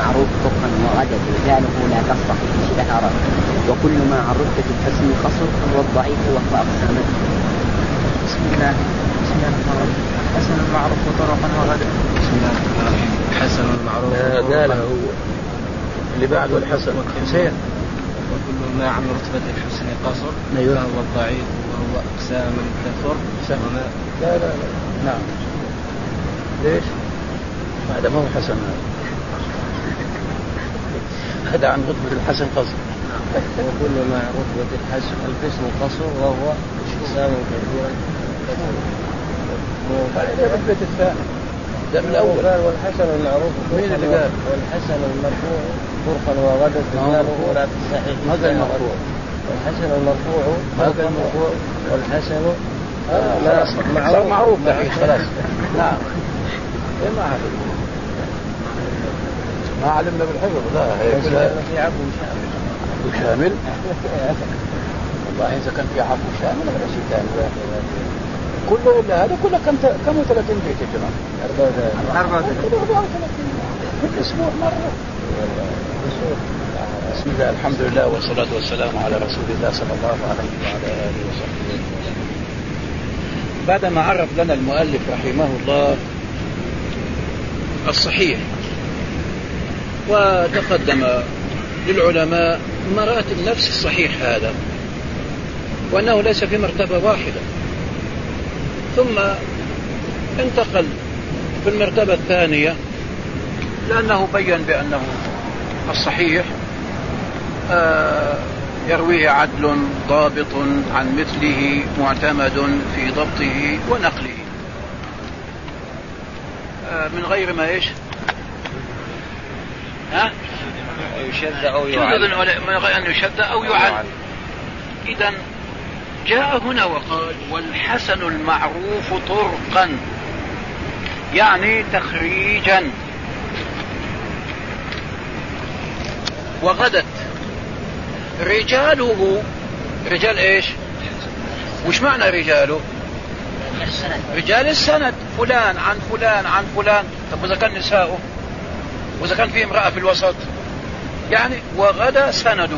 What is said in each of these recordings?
المعروف طرقا وغدت رجاله لا كالصحيح اشتهرت وكل ما عن رتبة الحسن قصر هو الضعيف وهو أقسام. بسم الله الرحمن الرحيم. حسن المعروف طرقا وغدت. بسم الله الرحمن الرحيم. حسن المعروف قالها هو اللي بعده الحسن حسين. وكل ما عن رتبة الحسن قصر فهو الضعيف وهو أقسام كثر. لا نعم ليش؟ هذا ما هو حسن هذا عن رتبة الحسن قصر. وكل ما عن رتبة الحسن قصر وهو أقسام كثيرا. هذا رتبة الثاني ده من الأول. والحسن المعروف مين اللي قال؟ والحسن المرفوع طرقا وغدت رجاله ولا تصحيح. هذا المرفوع. والحسن المرفوع هذا المرفوع. والحسن معروف خلاص. نعم ما علمنا بالحفظ. لا في عفو شامل والله إذا كان في عفو شامل ولا شيء ثاني كله إلا هذا كله كم 30 بيت يا جماعة 34 كل أسبوع مرة. بسم الله الحمد لله والصلاة والسلام على رسول الله صلى الله عليه وعلى آله وصحبه. بعدما عرف لنا المؤلف رحمه الله الصحيح وتقدم للعلماء مراتب نفس الصحيح هذا وأنه ليس في مرتبة واحدة، ثم انتقل في المرتبة الثانية لأنه بيّن بأنه الصحيح يرويه عدل ضابط عن مثله معتمد في ضبطه ونقله من غير ما إيش يشد أو يعل من غير أن يشد أو يعل. إذن جاء هنا وقال والحسن المعروف طرقا يعني تخريجا وغدت رجاله. رجال ايش؟ وش معنى رجاله؟ رجال السند فلان عن فلان عن فلان. طب وإذا كان نساؤه وإذا كان في امرأة في الوسط يعني وغدا سنده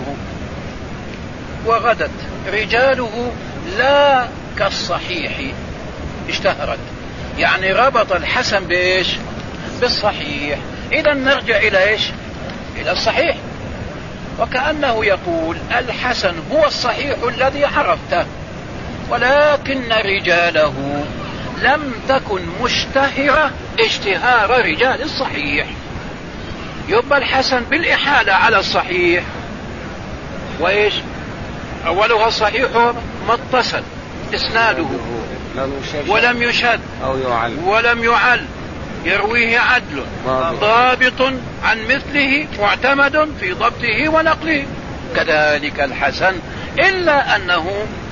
وغدت رجاله لا كالصحيح اشتهرت يعني ربط الحسن بإيش؟ بالصحيح. إذا نرجع إلى إيش؟ إلى الصحيح. وكأنه يقول الحسن هو الصحيح الذي عرفته ولكن رجاله لم تكن مشتهرة اشتهار رجال الصحيح. يبقى الحسن بالإحالة على الصحيح وإيش؟ أولها الصحيح ما اتصل إسناده ولم يشد ولم يعل يرويه عدل ضابط عن مثله معتمد في ضبطه ونقله. كذلك الحسن إلا أنه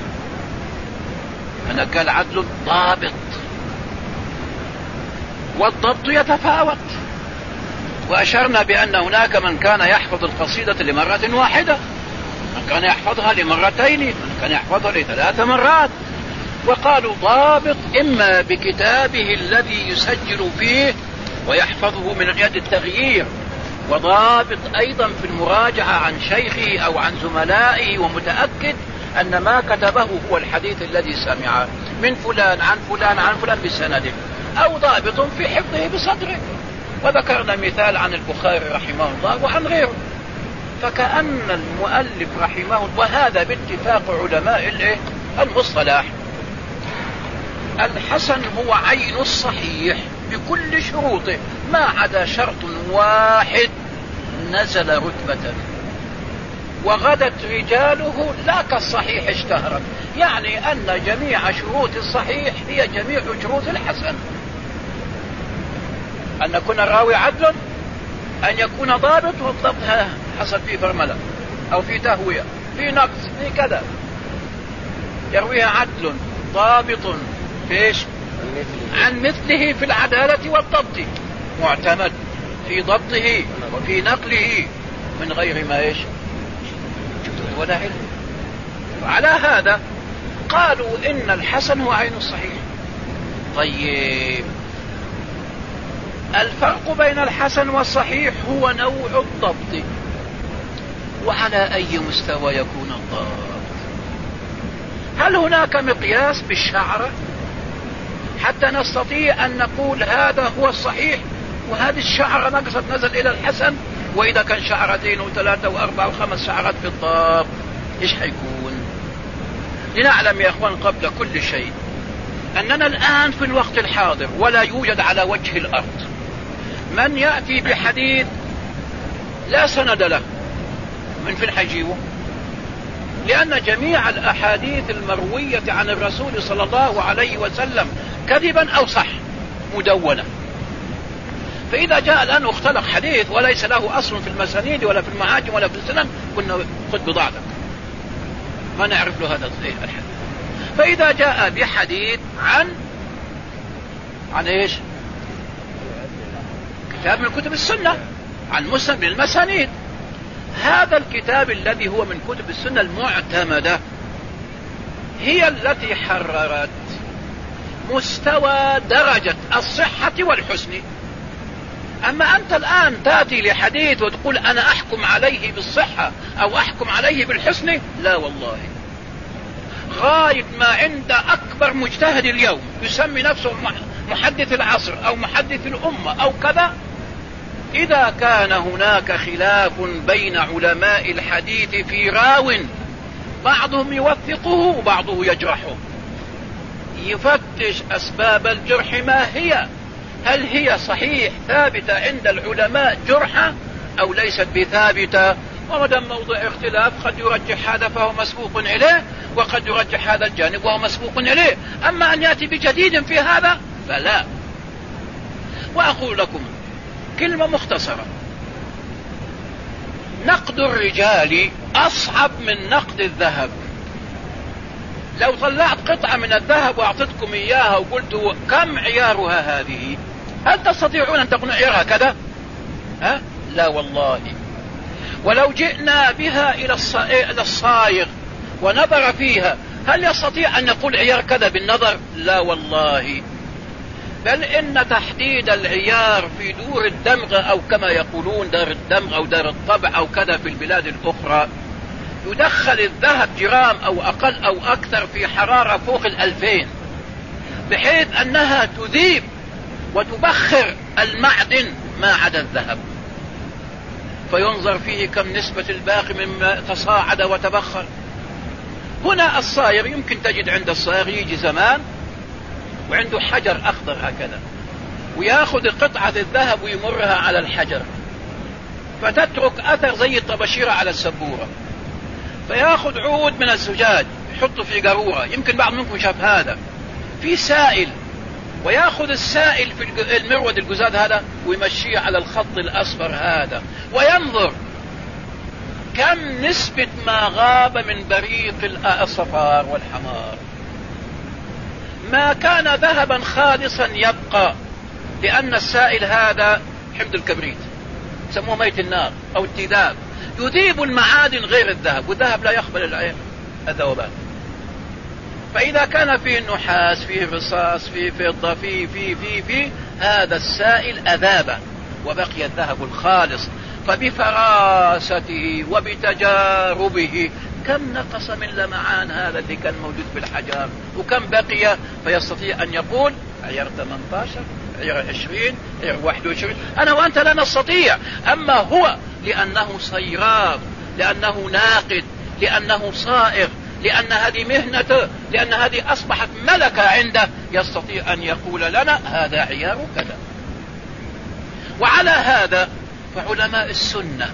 قال عدل ضابط والضبط يتفاوت. وأشرنا بأن هناك من كان يحفظ القصيدة لمرة واحدة، من كان يحفظها لمرتين، من كان يحفظها ل3 مرات. وقالوا ضابط إما بكتابه الذي يسجل فيه ويحفظه من يد التغيير، وضابط أيضا في المراجعة عن شيخه أو عن زملائه ومتأكد أن ما كتبه هو الحديث الذي سمعه من فلان عن فلان عن فلان بسنده، أو ضابط في حفظه بصدره. وذكرنا مثال عن البخاري رحمه الله وعن غيره. فكأن المؤلف رحمه الله، وهذا باتفاق علماء المصطلح، الحسن هو عين الصحيح بكل شروطه ما عدا شرط واحد نزل رتبة وغدت رجاله لا كالصحيح اشتهرت، يعني أن جميع شروط الصحيح هي جميع شروط الحسن: أن يكون الراوي عدل، أن يكون ضابط، والضبط حصل فيه برملة أو في تهوية في نقص في كذا، يرويها عدل ضابط فيش عن مثله في العدالة والضبط، معتمد في ضبطه وفي نقله من غير ما إيش ولا علم. وعلى هذا قالوا إن الحسن هو عين الصحيح. طيب الفرق بين الحسن والصحيح هو نوع الضبط. وعلى أي مستوى يكون الضبط؟ هل هناك مقياس بالشعرة حتى نستطيع أن نقول هذا هو الصحيح وهذه الشعرة نقصت نزل إلى الحسن؟ وإذا كان شعرتين وثلاثة وأربعة وخمس شعرات في الضبط إيش حيكون؟ لنعلم يا أخوان قبل كل شيء أننا الآن في الوقت الحاضر ولا يوجد على وجه الأرض من يأتي بحديث لا سند له. من فين حيجيبه؟ لأن جميع الأحاديث المروية عن الرسول صلى الله عليه وسلم كذبا أو صح مدونة. فإذا جاء الآن اختلق حديث وليس له أصل في المسانيد ولا في المعاجم ولا في السنن قلنا خذ بضاعتك، ما نعرف له هذا الحديث. فإذا جاء بحديث عن إيش؟ كتاب من كتب السنة، عن مسند من المسانيد، هذا الكتاب الذي هو من كتب السنة المعتمدة هي التي حررت مستوى درجة الصحة والحسن. أما أنت الآن تأتي لحديث وتقول أنا أحكم عليه بالصحة أو أحكم عليه بالحسن، لا والله. غاية ما عند أكبر مجتهد اليوم يسمي نفسه محدث العصر أو محدث الأمة أو كذا، إذا كان هناك خلاف بين علماء الحديث في راو بعضهم يوثقه وبعضه يجرحه، يفتش أسباب الجرح ما هي، هل هي صحيح ثابتة عند العلماء جرحة أو ليست بثابتة؟ ومدام موضع اختلاف قد يرجح هذا فهو مسبوق إليه، وقد يرجح هذا الجانب وهو مسبوق إليه. أما أن يأتي بجديد في هذا فلا. وأقول لكم كلمة مختصرة، نقد الرجال أصعب من نقد الذهب. لو طلعت قطعة من الذهب وأعطتكم إياها وقلت كم عيارها هذه، هل تستطيعون أن تقولوا عيارها كذا؟ لا والله. ولو جئنا بها إلى الصايغ ونظر فيها، هل يستطيع أن يقول عيار كذا بالنظر؟ لا والله. بل إن تحديد العيار في دور الدمغ أو كما يقولون دار الدمغ أو دار الطبع أو كذا في البلاد الأخرى، يدخل الذهب جرام أو أقل أو أكثر في حرارة فوق 2000، بحيث أنها تذيب وتبخر المعدن ما عدا الذهب، فينظر فيه كم نسبة الباقي مما تصاعد وتبخر. هنا الصايغ يمكن تجد عند الصايغ يجي زمان وعنده حجر أخضر هكذا، ويأخذ قطعة الذهب ويمرها على الحجر فتترك أثر زي الطباشيرة على السبورة، فيأخذ عود من الزجاج يحطه في قارورة، يمكن بعض منكم شاف هذا، في سائل، ويأخذ السائل في المرود الجزاد هذا ويمشيه على الخط الأصفر هذا، وينظر كم نسبة ما غاب من بريق الصفار والحمار. ما كان ذهبا خالصا يبقى، لأن السائل هذا حمض الكبريت سموه ميت النار أو التذاب، يذيب المعادن غير الذهب، والذهب لا يقبل الذوبان. فإذا كان فيه النحاس، فيه الرصاص، فيه فضة، فيه هذا السائل أذاب وبقي الذهب الخالص. فبفراسته وبتجاربه كم نقص من لمعان هذا اللي كان موجود في الحجر وكم بقي، فيستطيع أن يقول عيار 18 عيار 20 عيار 21. أنا وأنت لا نستطيع. أما هو لأنه صيراب، لأنه ناقد، لأنه صائغ، لأن هذه مهنته، لأن هذه أصبحت ملكة عنده، يستطيع أن يقول لنا هذا عيار كذا. وعلى هذا فعلماء السنة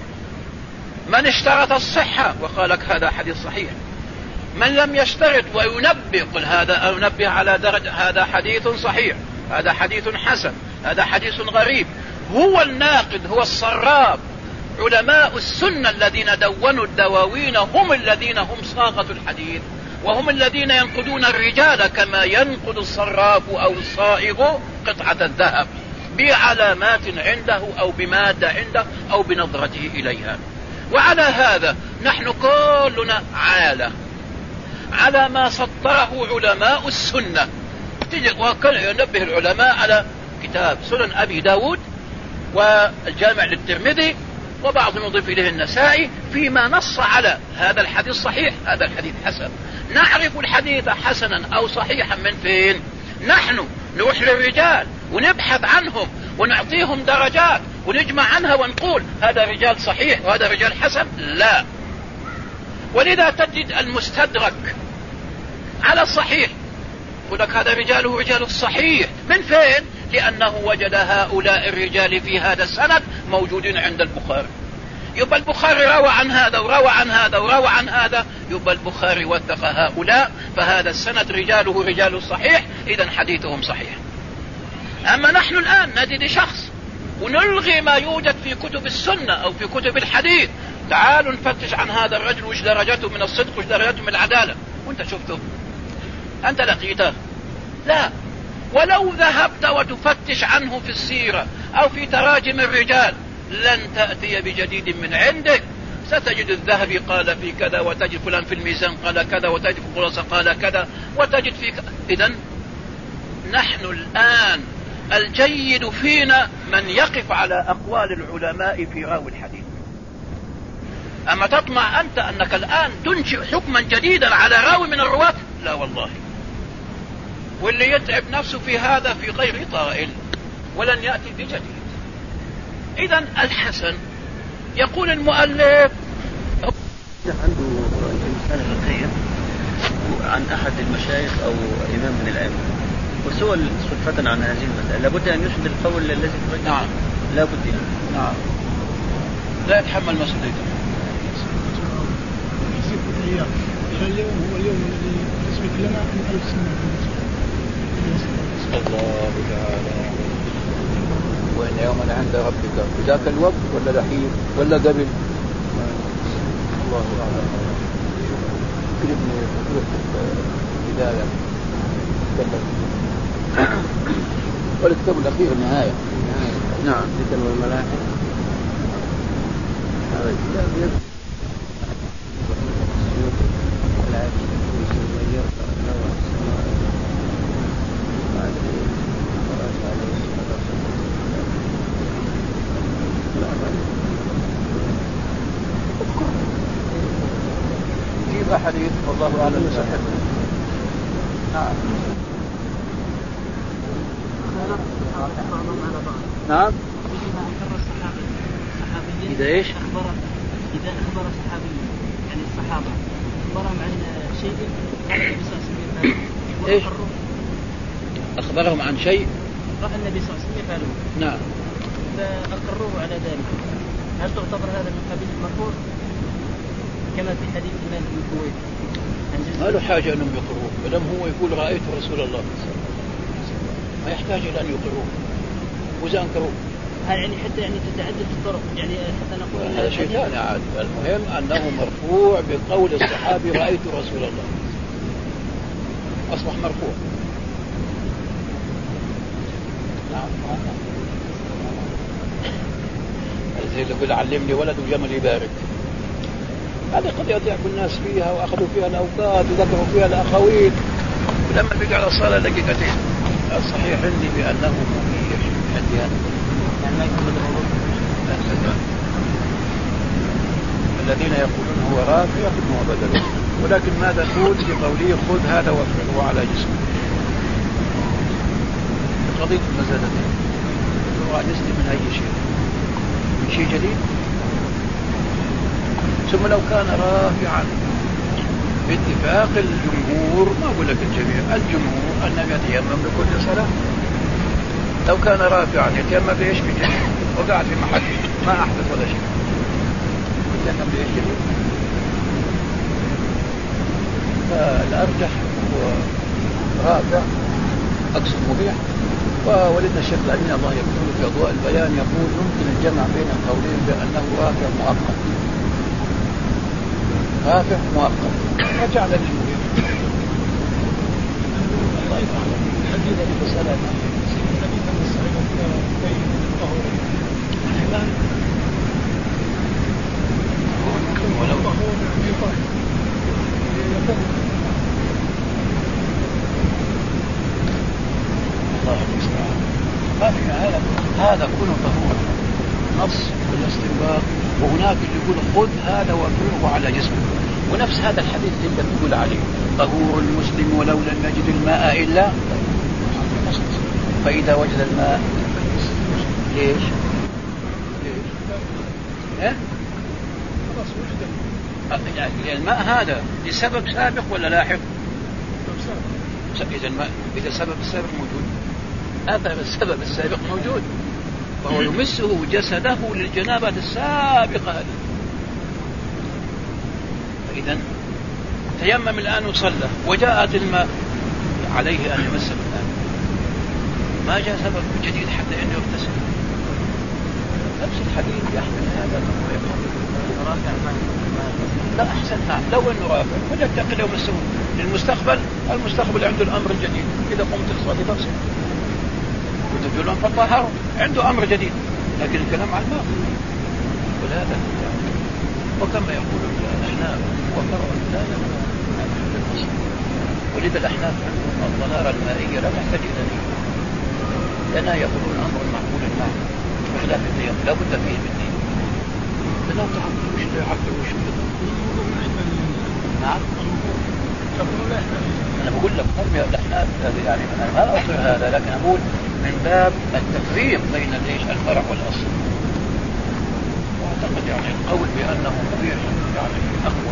من اشترط الصحة وقال لك هذا حديث صحيح، من لم يشترط وينبه قل هذا أنبه على درجة هذا حديث صحيح، هذا حديث حسن، هذا حديث غريب. هو الناقد، هو الصراب. علماء السنة الذين دونوا الدواوين هم الذين هم صاغة الحديث، وهم الذين ينقدون الرجال كما ينقد الصراب أو الصائغ قطعة الذهب بعلامات عنده أو بمادة عنده أو بنظرته إليها. وعلى هذا نحن كلنا عالة على ما سطره علماء السنة. وكان ينبه العلماء على كتاب سنن أبي داود والجامع للترمذي، وبعضهم يضيف إليه النسائي، فيما نص على هذا الحديث صحيح هذا الحديث حسن. نعرف الحديث حسنا أو صحيحا من فين؟ نحن نروح للرجال ونبحث عنهم ونعطيهم درجات ونجمع عنها ونقول هذا رجال صحيح وهذا رجال حسن؟ لا. ولذا تجد المستدرك على الصحيح يقول لك هذا رجاله رجال الصحيح. من فين؟ لأنه وجد هؤلاء الرجال في هذا السند موجودين عند البخاري. يبقى البخاري روى عن هذا وروى عن هذا وروى عن هذا، يبقى البخاري وثق هؤلاء، فهذا السند رجاله رجال الصحيح، إذن حديثهم صحيح. أما نحن الآن نجد شخص ونلغي ما يوجد في كتب السنة أو في كتب الحديث، تعالوا نفتش عن هذا الرجل وش درجته من الصدق وش درجته من العدالة، وانت شفته؟ أنت لقيته؟ لا. ولو ذهبت وتفتش عنه في السيرة أو في تراجم الرجال لن تأتي بجديد من عندك. ستجد الذهبي قال في كذا، وتجد فلان في الميزان قال كذا، وتجد في الخلاصة قال كذا، وتجد في إذن نحن الآن الجيد فينا من يقف على أقوال العلماء في راوي الحديث. أما تطمع أنت أنك الآن تنشئ حكما جديدا على راوي من الرواة؟ لا والله. واللي يتعب نفسه في هذا في غير طائل ولن يأتي بجديد. إذن الحسن يقول المؤلف عنده رسالة فقهية عن أحد المشايخ أو إمام من الأئمة وسئل صدفة عن هذه المسألة، لابد أن يسند القول الذي ترجح. نعم لابد يعني. نعم لا يتحمل مسؤوليته. اليوم هو اليوم الذي يثبت لنا أن 1000 سنة الله تعالى. وإن يوما عند ربك ذاك الوقت ولا لحين ولا قبل؟ الله أعلم. كلمني بداية والكتاب الأخير النهاية. نعم ذكر والملاحق. جيب حديث والله أعلم صحته. نعم نعم. إذا إيش؟ إذا أخبر صحابي يعني الصحابة أخبرهم عن شيء النبي صلى الله عليه وسلم إيش؟ أخبرهم عن شيء رأى النبي صلى الله عليه وسلم يفعله. نعم. فأقروه على ذلك، هل تعتبر هذا من قبيل المرفوع كما في حديث إمام بن الكويت؟ ما له حاجة أنهم يقروه، ولم هو يقول رأيت رسول الله ما يحتاج إلى أن يقروه. وإذا أنكروه هل يعني حتى يعني تتعدد الطرق يعني حتى نقول هذا شيء ثاني عاد. المهم أنه مرفوع بقول الصحابي رأيت رسول الله، أصبح مرفوع. نعم. زي اللي يقول علمني ولد وجمل يبارك، هذه قد يضيع الناس فيها وأخذوا فيها الأوقات وذكروا فيها الأخوين، ولما بقى على الصلاة دقيقتين. الصحيح عندي بأنه مبيح عندي أنا. الذين يقولون هو رافع يأخذ بدله، ولكن ماذا نقول في قوله خذ هذا وافعله على جسمه؟ قضية المزادتين نسلم من أي شيء، من شيء جديد. ثم لو كان رافعا باتفاق الجمهور، ما أقول لك الجميع، الجمهور أنه يتيمم لكل صلاة. لو كان رافعا يتيمم بإيش؟ بجديد، وقعد في محل ما أحدث ولا شيء، يتيمم بإيش؟ جديد. فالأرجح هو رافع أقصد مبيح. وولدنا الشيخ الأمين الله يقول في أضواء البيان يقول يمكن الجمع بين القولين بأنه رافع مؤقت، رافع مؤقت وجعل للمبيح. الله يفعل حديث المسألة ولو الله المستعان. ما في طهورا نص بالاستنباط، وهناك اللي يقول خذ هذا وافرغه على جسمه، ونفس هذا الحديث اللي انت بتقول عليه طهور المسلم ولو لم يجد الماء إلا، فإذا وجد الماء ليش؟ يعني الماء هذا لسبب سابق ولا لاحق؟ إذا السبب السابق موجود، هذا السبب السابق موجود، فهو يمسه جسده للجنابة السابقة هذه. فإذا تيمم الآن وصلى وجاءت الماء، عليه أن يمس الآن، ما جاء سبب جديد حتى أن يغتسل. نفس الحديث يحمل هذا لا أحسن. نعم لو أنه رافع فليتقي لو مسه للمستقبل، المستقبل عنده الأمر الجديد، إذا قمت الصلاة فاغسل وتبدلون فالطهارة عنده أمر جديد، لكن الكلام عن الماء وهذا. وكما يقول الأحناف وفرع لا يمنع ولذا الأحناف الطهارة المائية لا تحتاج إلى نية، لأنها يقولون أمر معقول الماء بخلاف التيمم لا بد فيه من نية، لأنه تعقل وش لا يعقل وش لا. نعم أنا بقول لك هم الأحناف يعني أنا ما أقصد هذا، لكن أقول من باب التفريق بين الفرع والأصل. وأعتقد يعني القول بأنه مبيح يعني أقوى.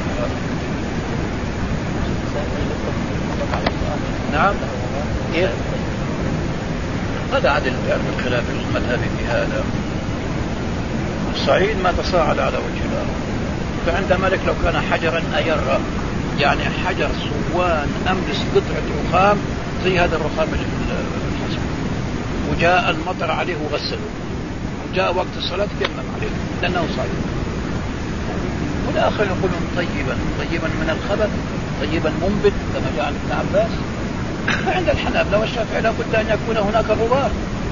نعم إيه هذا عدل يعني الخلاف المذهبي في هذا. الصعيد ما تصاعد على وجه الأرض، فعند مالك لو كان حجرا أيرا، يعني حجر صوان أملس قطعة رخام زي هذا الرخام اللي في الحصر، وجاء المطر عليه وغسله، وجاء وقت الصلاة تيمم عليه لأنه صعيد. والآخر يقولون طيبا من الخبث، طيبا منبت كما جاء عن ابن عباس. فعند الحنابلة والشافعي لا بد أن يكون هناك غبار،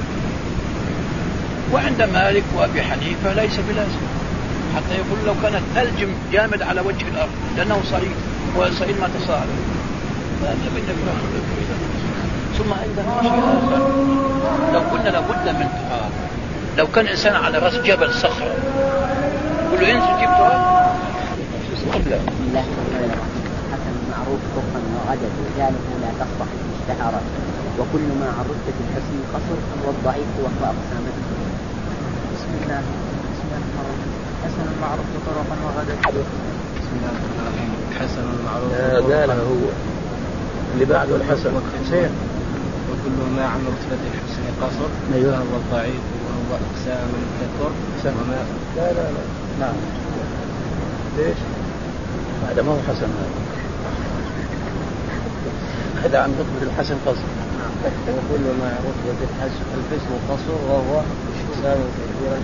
وعند مالك وأبي حنيفة ليس بلازم، حتى يقول لو كان الثلج جامد على وجه الأرض لأنه صعيد، والصعيد ما تصاعد. ثم أيضا لو قلنا لابد من تراب، لو كان إنسان على رأس جبل صخرة يقول له انزل جيب تراب. بسم الله الرحمن الرحيم. حسن معروف طرقا وغدت رجاله لا تصلح اشتهرت، وكل ما عن رتبة الحسن قصر والضعيف وهو أقسام. بسم الله الرحمن الرحيم. حسن معروف طرقا وغدت. بسم الله الرحمن الرحيم. حسن معروف قالها هو اللي بعده الحسن وكل ما عن رتبة الحسن قصر وهو الضعيف وهو أقسام تذكر وما لا نعم ليش هذا ما هو حسن، هذا عن رتبة الحسن قصر. وكل ما عن رتبة الحسن قصر وهو أقسام كثيرة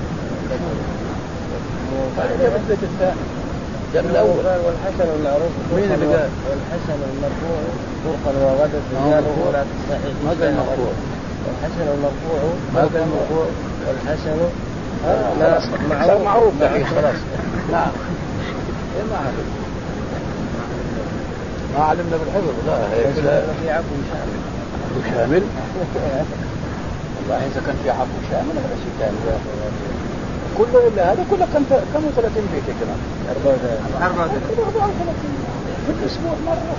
هذا رتبة الثاني جاب الأول. والحسن المعروف مين اللي قال؟ والحسن المرفوع طرقا وغدت رجاله ولا تصحيح. ماذا المرفوع؟ والحسن المرفوع ماذا المرفوع؟ والحسن معروف خلاص. نعم ما علمنا بالحفظ لا في عفو شامل. عفو شامل والله إذا كان في عفو شامل هذا شيء ثاني كله إلا هذا كله كم 30 بيت يا جماعة 34 في الأسبوع مرة.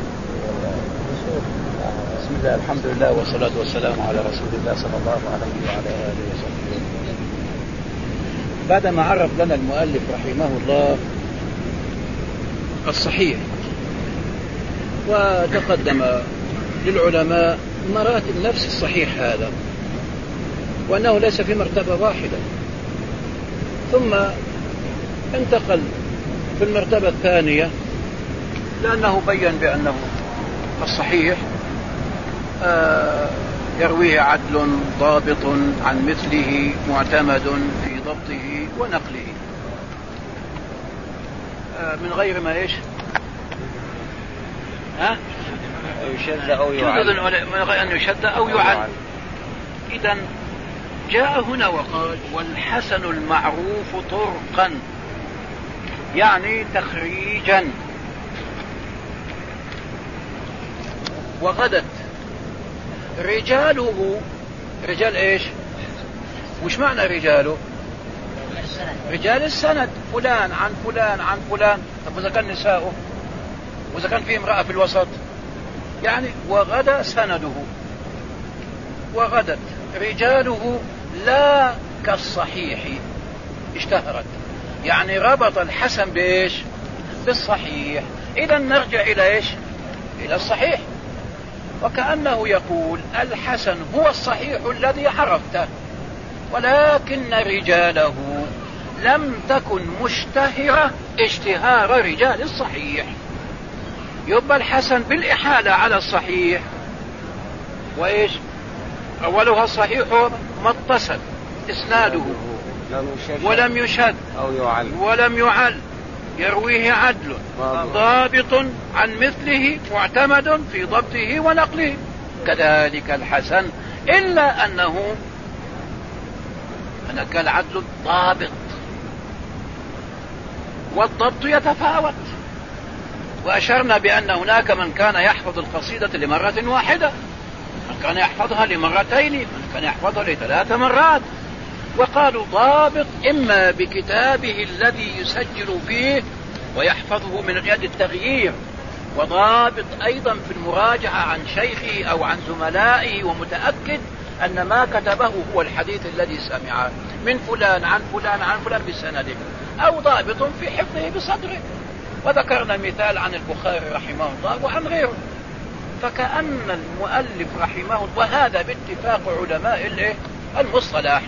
بسم الله الحمد لله والصلاة والسلام على رسول الله صلى الله عليه وعلى آله وصحبه. بعدما عرف لنا المؤلف رحمه الله الصحيح وتقدم للعلماء مراتب نفس الصحيح هذا، وأنه ليس في مرتبة واحدة، ثم انتقل في المرتبة الثانية لأنه بيّن بأنه الصحيح يرويه عدل ضابط عن مثله معتمد في ضبطه ونقله من غير ما إيش يشد أو يعل، من غير أن يشد أو يعل. إذن جاء هنا وقال والحسن المعروف طرقا، يعني تخريجا، وغدت رجاله، رجال ايش؟ وش معنى رجاله؟ رجال السند، فلان عن فلان عن فلان. طب وإذا كان نساؤه، وإذا كان في امرأة في الوسط، يعني وغدا سنده وغدت رجاله لا كالصحيح اشتهرت، يعني ربط الحسن بإيش؟ بالصحيح. إذا نرجع إلى إيش؟ إلى الصحيح. وكأنه يقول الحسن هو الصحيح الذي عرفته، ولكن رجاله لم تكن مشتهرة اشتهار رجال الصحيح. يبقى الحسن بالإحالة على الصحيح، وإيش؟ أولها الصحيح ما اتصل إسناده ولم يشد ولم يعل، يرويه عدل ضابط عن مثله معتمد في ضبطه ونقله. كذلك الحسن، إلا أنه كالعدل ضابط، والضبط يتفاوت. وأشرنا بأن هناك من كان يحفظ القصيدة لمرة واحدة، من كان يحفظها لمرتين، من كان يحفظها لثلاث مرات. وقالوا ضابط إما بكتابه الذي يسجل فيه ويحفظه من غير التغيير، وضابط أيضا في المراجعة عن شيخه أو عن زملائه ومتأكد أن ما كتبه هو الحديث الذي سمعه من فلان عن فلان عن فلان بسنده، أو ضابط في حفظه بصدره. وذكرنا مثال عن البخاري رحمه الله وعن غيره. فكأن المؤلف رحمه الله، وهذا باتفاق علماء المصطلح،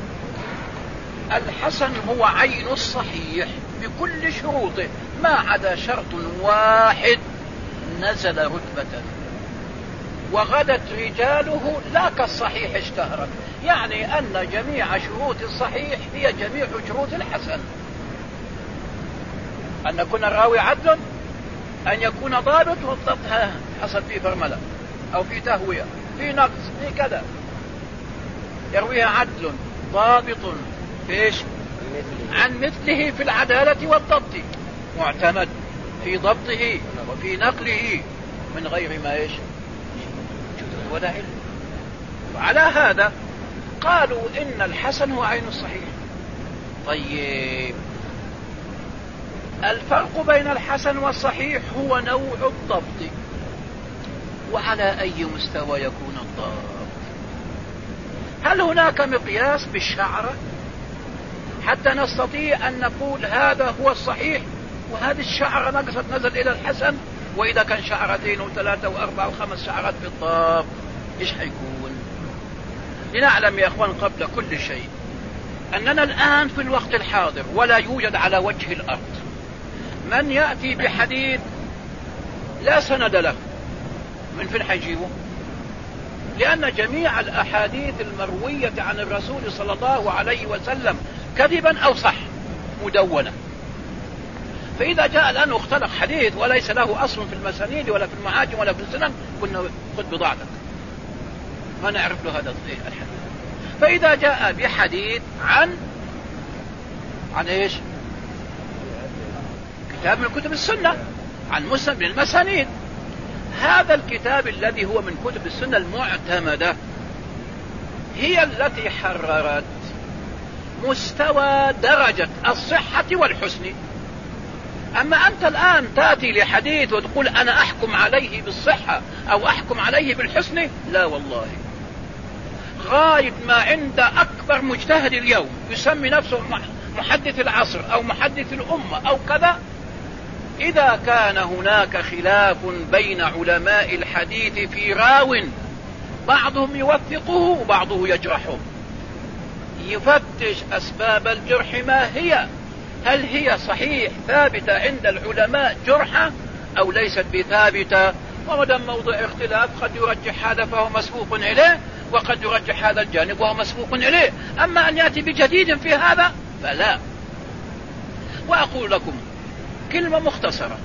الحسن هو عين الصحيح بكل شروطه ما عدا شرط واحد نزل رتبة، وغدت رجاله لا كالصحيح اشتهرت، يعني أن جميع شروط الصحيح هي جميع شروط الحسن: أن يكون الراوي عدل، أن يكون ضابط، والضبط حصل فيه فرملة أو في تهوية في نقص في كذا، يرويها عدل ضابط فيش عن مثله في العدالة والضبط، معتمد في ضبطه وفي نقله من غير ما إيش ولا علم. وعلى هذا قالوا إن الحسن هو عين الصحيح. طيب، الفرق بين الحسن والصحيح هو نوع الضبط، وعلى أي مستوى يكون الضبط. هل هناك مقياس بالشعرة حتى نستطيع أن نقول هذا هو الصحيح وهذه الشعرة نقصت نزل إلى الحسن؟ وإذا كان شعرتين وثلاثة وأربعة وخمس شعرات بالضبط إيش حيكون؟ لنعلم يا أخوان قبل كل شيء أننا الآن في الوقت الحاضر ولا يوجد على وجه الأرض من يأتي بحديث لا سند له. من فين حيجيبه؟ لأن جميع الأحاديث المروية عن الرسول صلى الله عليه وسلم كذبا أو صح مدونة. فإذا جاء الآن اختلق حديث وليس له أصل في المسانيد ولا في المعاجم ولا في السنن، قلنا خذ بضاعتك، ما نعرف له هذا الحديث. فإذا جاء بحديث عن إيش؟ كتاب من كتب السنة، عن مسند من المسانيد، هذا الكتاب الذي هو من كتب السنة المعتمدة هي التي حررت مستوى درجة الصحة والحسن. أما أنت الآن تأتي لحديث وتقول أنا أحكم عليه بالصحة أو أحكم عليه بالحسن، لا والله. غاية ما عند أكبر مجتهد اليوم يسمي نفسه محدث العصر أو محدث الأمة أو كذا، إذا كان هناك خلاف بين علماء الحديث في راو بعضهم يوثقه وبعضه يجرحه، يفتش أسباب الجرح ما هي، هل هي صحيح ثابتة عند العلماء جرحة أو ليست بثابتة؟ ومدام موضع اختلاف قد يرجح هذا فهو مسبوق إليه، وقد يرجح هذا الجانب وهو مسبوق إليه. أما أن يأتي بجديد في هذا فلا. وأقول لكم كلمة مختصرة: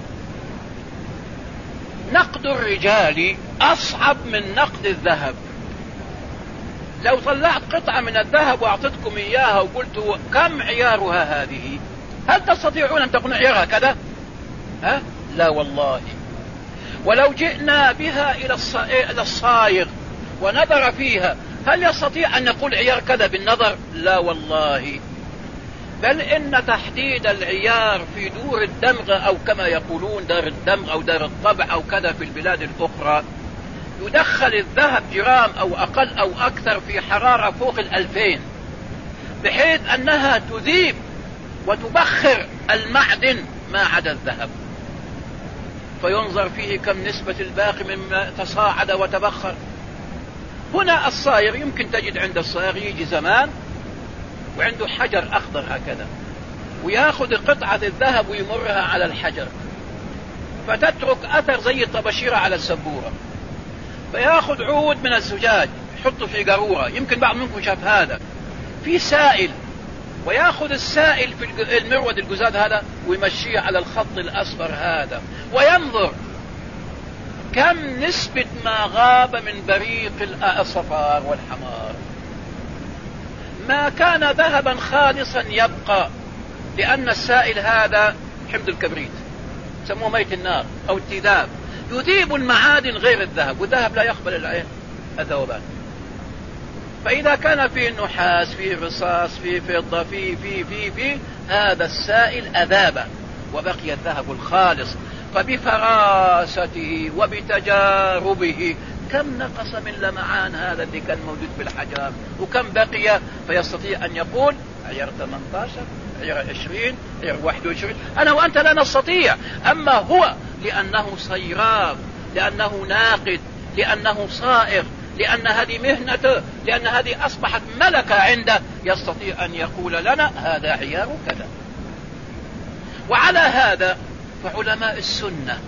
نقد الرجال أصعب من نقد الذهب. لو طلعت قطعة من الذهب وأعطتكم إياها وقلت كم عيارها هذه، هل تستطيعون أن تقولوا عيارها كذا؟ لا والله. ولو جئنا بها إلى الصايغ ونظر فيها هل يستطيع أن يقول عيار كذا بالنظر؟ لا والله، بل إن تحديد العيار في دور الدمغ أو كما يقولون دار الدمغ أو دار الطبع أو كذا في البلاد الأخرى يدخل الذهب جرام أو أقل أو أكثر في حرارة فوق 2000 بحيث أنها تذيب وتبخر المعدن ما عدا الذهب، فينظر فيه كم نسبة الباقي مما تصاعد وتبخر. هنا الصايغ يمكن تجد عند الصايغ يجي زمان وعنده حجر أخضر هكذا ويأخذ قطعة الذهب ويمرها على الحجر فتترك أثر زي الطباشيرة على السبورة، فيأخذ عود من الزجاج يحطه في قارورة، يمكن بعض منكم شاف هذا، في سائل، ويأخذ السائل في المرود الجزاد هذا ويمشيه على الخط الأصفر هذا وينظر كم نسبة ما غاب من بريق الصفار والحمار. ما كان ذهبا خالصا يبقى، لأن السائل هذا حمض الكبريت سموه ميت النار أو التذاب، يذيب المعادن غير الذهب، والذهب لا يقبل العين الذوبان. فإذا كان فيه النحاس فيه الرصاص فيه فضة فيه هذا السائل أذاب وبقي الذهب الخالص، فبفراسته وبتجاربه كم نقص من لمعان هذا اللي كان موجود في الحجر وكم بقي، فيستطيع أن يقول عيار 18 عيار 20 عيار 21. أنا وأنت لا نستطيع، أما هو لأنه صيراب، لأنه ناقد، لأنه صائغ، لأن هذه مهنته، لأن هذه أصبحت ملكة عنده، يستطيع أن يقول لنا هذا عيار كذا. وعلى هذا فعلماء السنة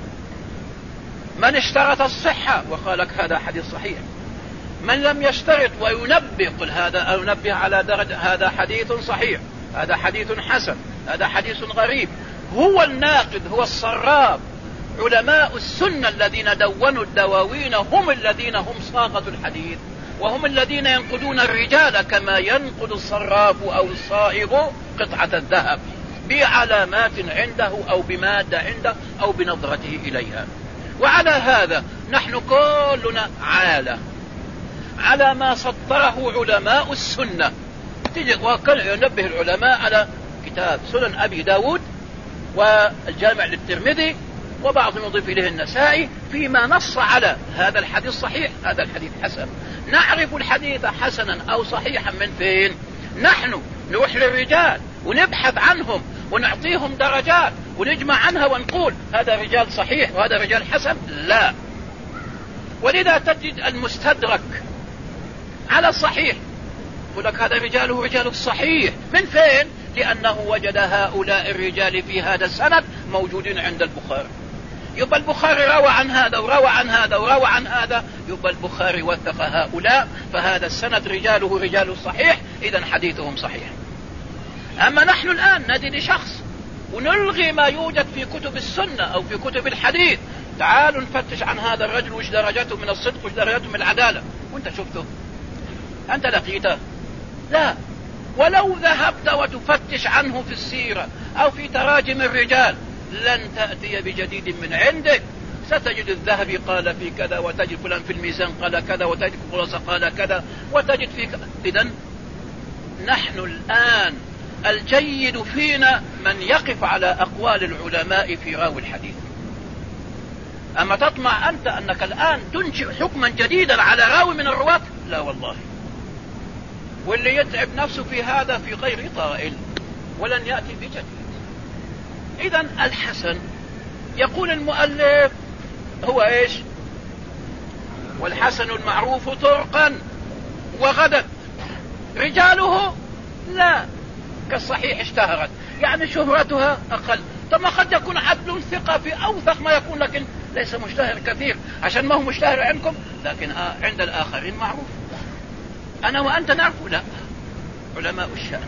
من اشترط الصحة وقال لك هذا حديث صحيح، من لم يشترط وينبه قل هذا أنبه على درجة هذا حديث صحيح، هذا حديث حسن، هذا حديث غريب، هو الناقد هو الصراب. علماء السنة الذين دونوا الدواوين هم الذين هم صاغة الحديث، وهم الذين ينقدون الرجال كما ينقد الصراف أو الصائغ قطعة الذهب بعلامات عنده أو بمادة عنده أو بنظرته إليها. وعلى هذا نحن كلنا عالة على ما سطره علماء السنة. وكان ينبه العلماء على كتاب سنن أبي داود والجامع للترمذي وبعضهم يضيف إليه النسائي فيما نص على هذا الحديث صحيح هذا الحديث حسن. نعرف الحديث حسنا أو صحيحا من فين؟ نحن نروح للرجال ونبحث عنهم ونعطيهم درجات ونجمع عنها ونقول هذا رجال صحيح وهذا رجال حسن؟ لا. ولذا تجد المستدرك على الصحيح يقول لك هذا رجاله رجال الصحيح. من فين؟ لأنه وجد هؤلاء الرجال في هذا السند موجودين عند البخاري، يبقى البخاري روى عن هذا وروى عن هذا وروى عن هذا، يبقى البخاري وثق هؤلاء، فهذا السند رجاله رجال الصحيح، إذن حديثهم صحيح. أما نحن الآن ندي لشخص ونلغي ما يوجد في كتب السنة أو في كتب الحديث، تعالوا نفتش عن هذا الرجل وش درجته من الصدق وش درجته من العدالة، وانت شفته؟ أنت لقيته؟ لا. ولو ذهبت وتفتش عنه في السيرة أو في تراجم الرجال لن تأتي بجديد من عندك. ستجد الذهبي قال في كذا، وتجد فلان في الميزان قال كذا، وتجد خلاصة قال كذا، وتجد في كذا. إذن نحن الآن الجيد فينا من يقف على أقوال العلماء في راوي الحديث. أما تطمع أنت أنك الآن تنشئ حكما جديدا على راوي من الرواة؟ لا والله. واللي يتعب نفسه في هذا في غير طائل ولن يأتي بجديد. إذن الحسن يقول المؤلف هو إيش؟ والحسن المعروف طرقا وغدا رجاله لا كالصحيح اشتهرت، يعني شهرتها أقل. طب ما قد يكون عدل ثقة في أوثق ما يكون، لكن ليس مشتهر كثير عشان ما هو مشتهر عندكم، لكن عند الآخرين معروف. أنا وأنت نعرف؟ لا. علماء الشأن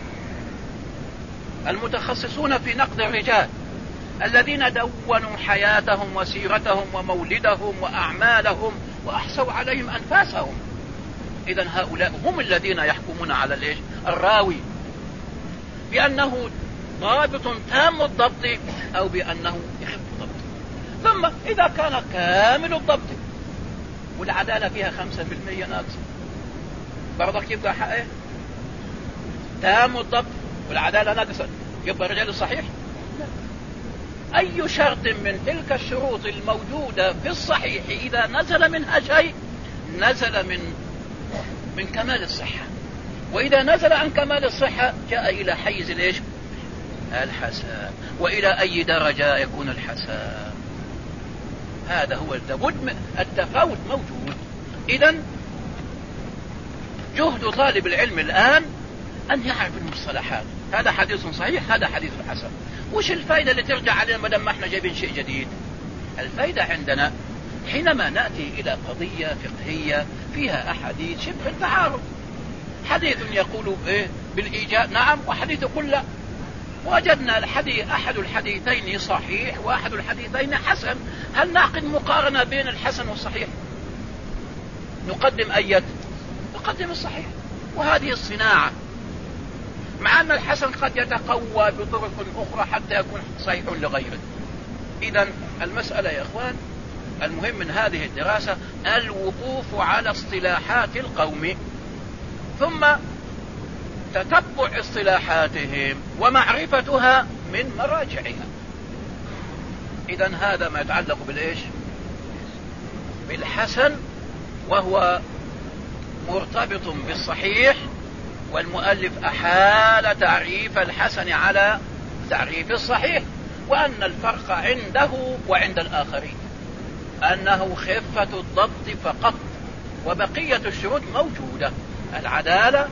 المتخصصون في نقد الرجال الذين دونوا حياتهم وسيرتهم ومولدهم وأعمالهم وأحصوا عليهم أنفاسهم، إذن هؤلاء هم الذين يحكمون على الإيش؟ الراوي بأنه ضابط تام الضبط أو بأنه يخف الضبط. ثم إذا كان كامل الضبط والعدالة فيها 5% ناقصة برضك يبقى حقه تام الضبط والعدالة ناقصة، يبقى رجال الصحيح. أي شرط من تلك الشروط الموجودة في الصحيح إذا نزل منها شيء نزل من كمال الصحة، وإذا نزل عن كمال الصحة جاء إلى حيز الإيش؟ الحسن. وإلى أي درجة يكون الحسن؟ هذا هو التفاوت موجود. إذن جهد طالب العلم الآن أن يعرف المصطلحات، هذا حديث صحيح هذا حديث حسن. وش الفائدة اللي ترجع علينا ما دام احنا جايبين شيء جديد؟ الفائدة عندنا حينما نأتي إلى قضية فقهية فيها أحاديث شبه التعارض، حديث يقول إيه بالإيجاب نعم وحديث يقول لا، وجدنا أحد الحديثين صحيح وأحد الحديثين حسن، هل نعقد مقارنة بين الحسن والصحيح؟ نقدم نقدم الصحيح. وهذه الصناعة، مع أن الحسن قد يتقوى بطرق أخرى حتى يكون صحيح لغيره. إذن المسألة يا إخوان المهم من هذه الدراسة الوقوف على اصطلاحات القوم ثم تتبع اصطلاحاتهم ومعرفتها من مراجعها. إذن هذا ما يتعلق بالإيش؟ بالحسن، وهو مرتبط بالصحيح. والمؤلف أحال تعريف الحسن على تعريف الصحيح، وأن الفرق عنده وعند الآخرين أنه خفة الضبط فقط، وبقية الشروط موجودة: العدالة،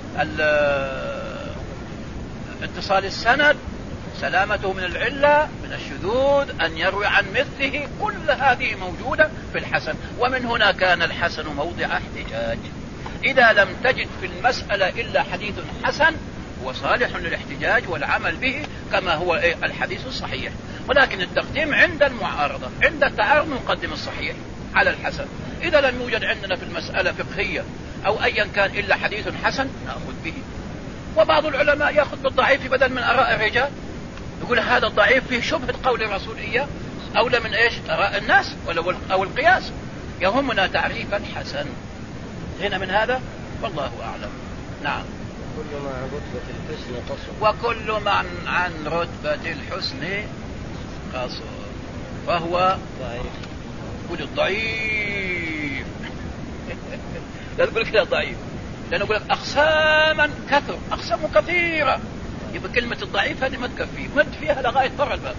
اتصال السند، سلامته من العلة، من الشذوذ، أن يروي عن مثله، كل هذه موجودة في الحسن. ومن هنا كان الحسن موضع احتجاج. إذا لم تجد في المسألة إلا حديث حسن هو صالح للاحتجاج والعمل به كما هو الحديث الصحيح. ولكن التقديم عند المعارضة، عند التعارض نقدم الصحيح على الحسن. إذا لم يوجد عندنا في المسألة فقهية أو أيا كان إلا حديث حسن نأخذ به. وبعض العلماء يأخذ بالضعيف بدل من آراء الرجال، يقول هذا الضعيف فيه شبهة قول الرسول إياه أولى من إيش؟ آراء الناس أو القياس. يهمنا تعريف الحسن. هنا من هذا والله أعلم. نعم. كل ما عن رتبة الحسن قصر، وكل ما عن رتبة الحسن قصر فهو ضعيف. قل الضعيف لا تقول كده ضعيف، لأنه يقول لك أقساما كثر، أقسام كثيرة، يبقى كلمة الضعيف هذه ما تكفي، مد فيها لغاية طر الباب.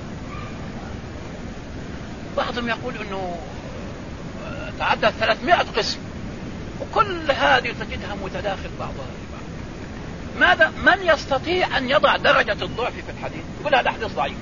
بعضهم يقول أنه تعدى 300 قسم، وكل هذه تجدها متداخل بعضها ببعض. ماذا؟ من يستطيع أن يضع درجة الضعف في الحديث؟ يقول هذا حديث ضعيف.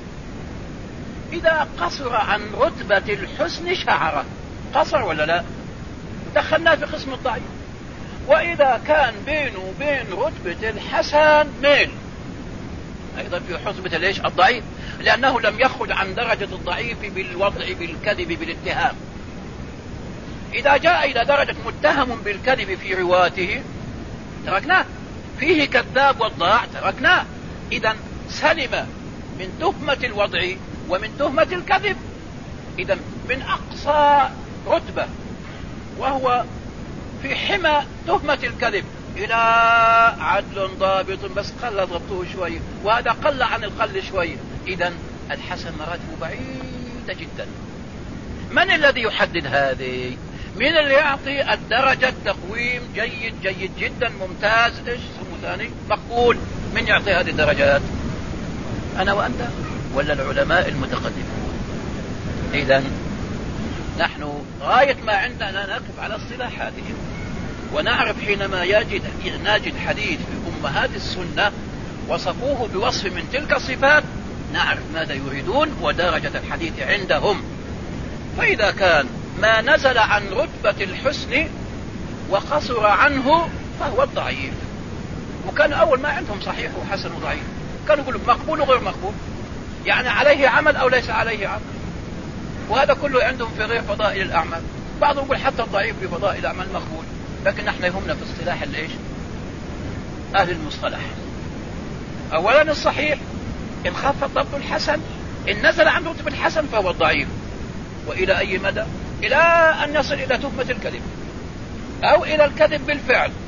إذا قصر عن رتبة الحسن شعره، قصر ولا لا؟ دخلناه في قسم الضعيف. وإذا كان بينه وبين رتبة الحسن ميل، أيضا في حسبة ليش؟ الضعيف، لأنه لم يخرج عن درجة الضعيف بالوضع بالكذب بالاتهام. إذا جاء إلى درجة متهم بالكذب في رواته تركناه، فيه كذاب والضاع تركناه. إذن سلم من تهمة الوضع ومن تهمة الكذب. إذن من أقصى رتبة وهو في حمى تهمة الكذب إلى عدل ضابط بس قل ضبطه شوي، وهذا قل عن القل شوي. إذن الحسن مراتبه بعيدة جدا. من الذي يحدد هذه؟ من اللي يعطي الدرجة تقويم جيد جيد جدا ممتاز ايش اسمه ثاني مقبول؟ من يعطي هذه الدرجات؟ أنا وأنت ولا العلماء المتقدمون؟ إذن نحن غاية ما عندنا نقف على اصطلاحاتهم ونعرف حينما نجد حديث في أمهات السنة وصفوه بوصف من تلك الصفات نعرف ماذا يريدون ودرجة الحديث عندهم. فإذا كان ما نزل عن رتبة الحسن وقصر عنه فهو الضعيف. وكان أول ما عندهم صحيح وحسن وضعيف كانوا يقولوا مقبول وغير مقبول، يعني عليه عمل أو ليس عليه عمل. وهذا كله عندهم في غير فضائل الأعمال. بعضهم يقول حتى الضعيف في فضائل الأعمال مقبول. لكن نحن يهمنا في اصطلاح الإيش؟ أهل المصطلح. أولا الصحيح إن خف ضبط الحسن، إن نزل عن رتبة الحسن فهو الضعيف. وإلى أي مدى؟ إلى أن يصل إلى تهمة الكذب أو إلى الكذب بالفعل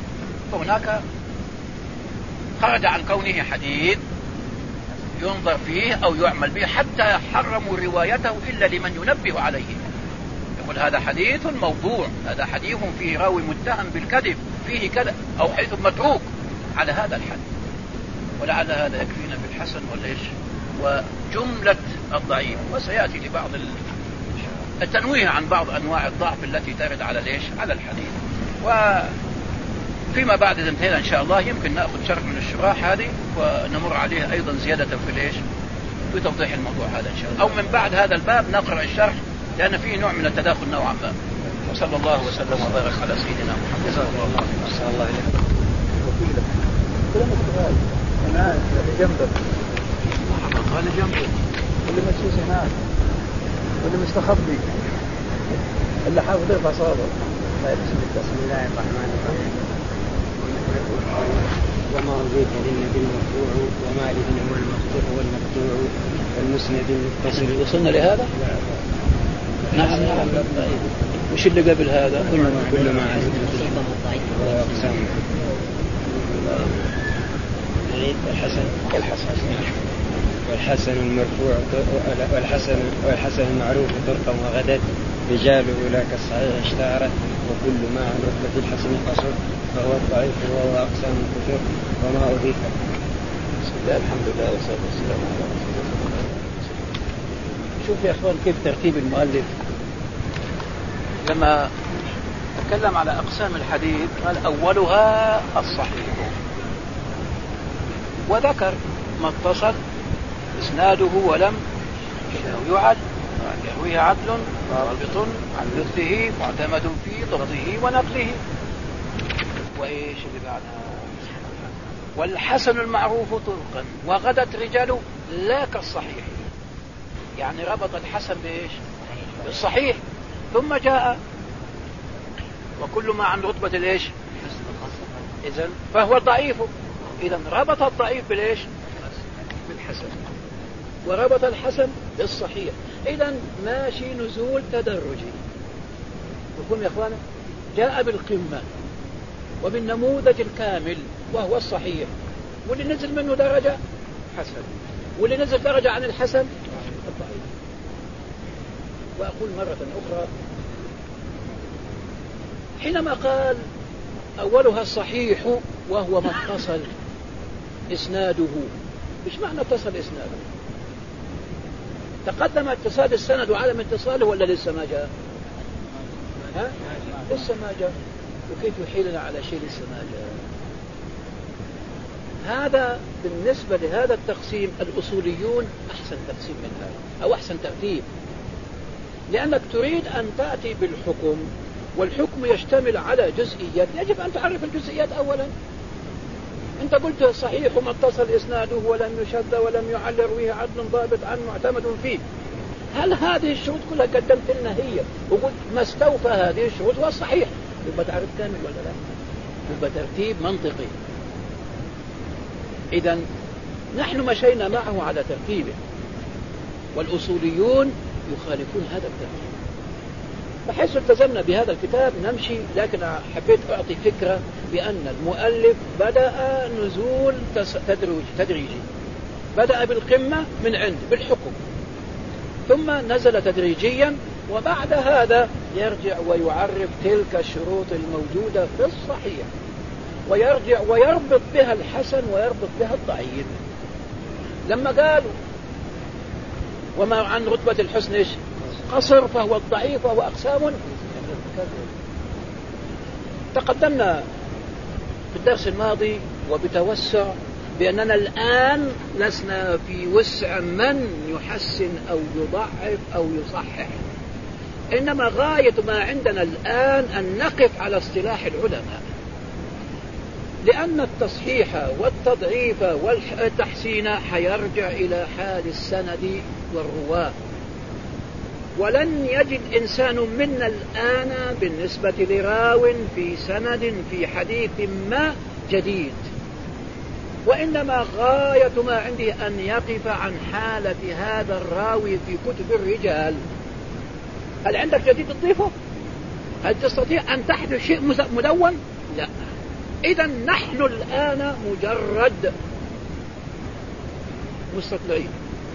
فهناك خرج عن كونه حديث ينظر فيه أو يعمل به، حتى حرموا روايته إلا لمن ينبه عليه، يقول هذا حديث موضوع، هذا حديث فيه راوي متهم بالكذب، فيه كذا، أو حديث متروك على هذا الحد. ولعل هذا يكفينا في الحسن وليش وجملة الضعيف، وسيأتي لبعض التنويه عن بعض أنواع الضعف التي ترد على ليش على الحديث. وفيما بعد إذا انتهينا إن شاء الله يمكن نأخذ شرح من الشراح هذه ونمر عليها أيضا زيادة في ليش في توضيح الموضوع هذا إن شاء الله، أو من بعد هذا الباب نقرأ الشرح لأن فيه نوع من التداخل نوعا ما. وصلى الله وسلم وبارك على سيدنا محمد. صلى الله عليه وسلم. أنا جنبك قال جنبه اللي مسوس هناك واللي مستخبي اللي حافظ يرفع صابر. بسم الله الرحمن الرحيم. وما أضيف للنبي المرفوع وما لابن المقطوع والمقطوع والمسند المتصل. وصلنا لهذا؟ نعم. وش اللي قبل هذا؟ كل ما عزم وأقسام والحسن المرفوع والحسن المعروف طرقا وغدت رجاله لا كالصحيح اشتهرت وكل ما عن رتبة الحسن قصر فهو الضعيف وهو أقسام كثر وما أضيف. بسم الله الحمد لله والصلاة والسلام على رسول الله. شوف يا أخوان كيف ترتيب المؤلف لما تكلم على أقسام الحديث قال أولها الصحيح، وذكر ما اتصل إسناده ولم يعد يرويه عدل ضابط عن مثله معتمد في ضبطه ونقله. وإيش اللي بعدها؟ والحسن المعروف طرقا وغدت رجاله لا كالصحيح، يعني ربط الحسن بإيش؟ بالصحيح. ثم جاء وكل ما عن رتبة الإيش؟ إذن فهو الضعيف. إذن ربط الضعيف بالإيش؟ بالحسن، وربط الحسن بالصحيح. إذن ماشي نزول تدرجي. وكم يا أخوانا؟ جاء بالقمة وبالنموذج الكامل وهو الصحيح، واللي نزل منه درجة حسن، واللي نزل درجة عن الحسن الضعيف. وأقول مرة أخرى حينما قال أولها الصحيح وهو ما اتصل إسناده، إيش معنى اتصل إسناده؟ تقدم اتصال السند وعدم اتصاله ولا لسه ما جاء؟ ها؟ لسه ما جاء. وكيف يحيلنا على شيء لسه ما جاء؟ هذا بالنسبة لهذا التقسيم الأصوليون أحسن تقسيم من هذا أو أحسن ترتيب، لأنك تريد أن تأتي بالحكم والحكم يشتمل على جزئيات، يجب أن تعرف الجزئيات أولا. أنت قلت صحيح وما اتصل إسناده ولم يشذ ولم يعل يرويه عدل ضابط عن معتمد فيه. هل هذه الشروط كلها قدمت لنا هي وقلت ما استوفى هذه الشروط هو الصحيح؟ يبقى تعرف كامل ولا لا؟ يبقى ترتيب منطقي. إذن نحن مشينا معه على ترتيبه، والأصوليون يخالفون هذا الترتيب. بحيث التزمنا بهذا الكتاب نمشي، لكن حبيت أعطي فكرة بأن المؤلف بدأ نزول تدريجي، بدأ بالقمة من عند بالحكم، ثم نزل تدريجيا، وبعد هذا يرجع ويعرف تلك الشروط الموجودة في الصحيح، ويرجع ويربط بها الحسن ويربط بها الضعيف. لما قالوا وما عن رتبة الحسن إيش؟ قصر فهو الضعيف وهو أقسام. تقدمنا في الدرس الماضي وبتوسع بأننا الآن لسنا في وسع من يحسن أو يضعف أو يصحح، إنما غاية ما عندنا الآن أن نقف على اصطلاح العلماء، لأن التصحيح والتضعيف والتحسين حيرجع إلى حال السند والرواة، ولن يجد إنسان منا الآن بالنسبة لراو في سند في حديث ما جديد، وإنما غاية ما عنده أن يقف عن حالة هذا الراوي في كتب الرجال. هل عندك جديد تضيفه؟ هل تستطيع أن تحدث شيء مدون؟ لا. إذا نحن الآن مجرد مستطلعين،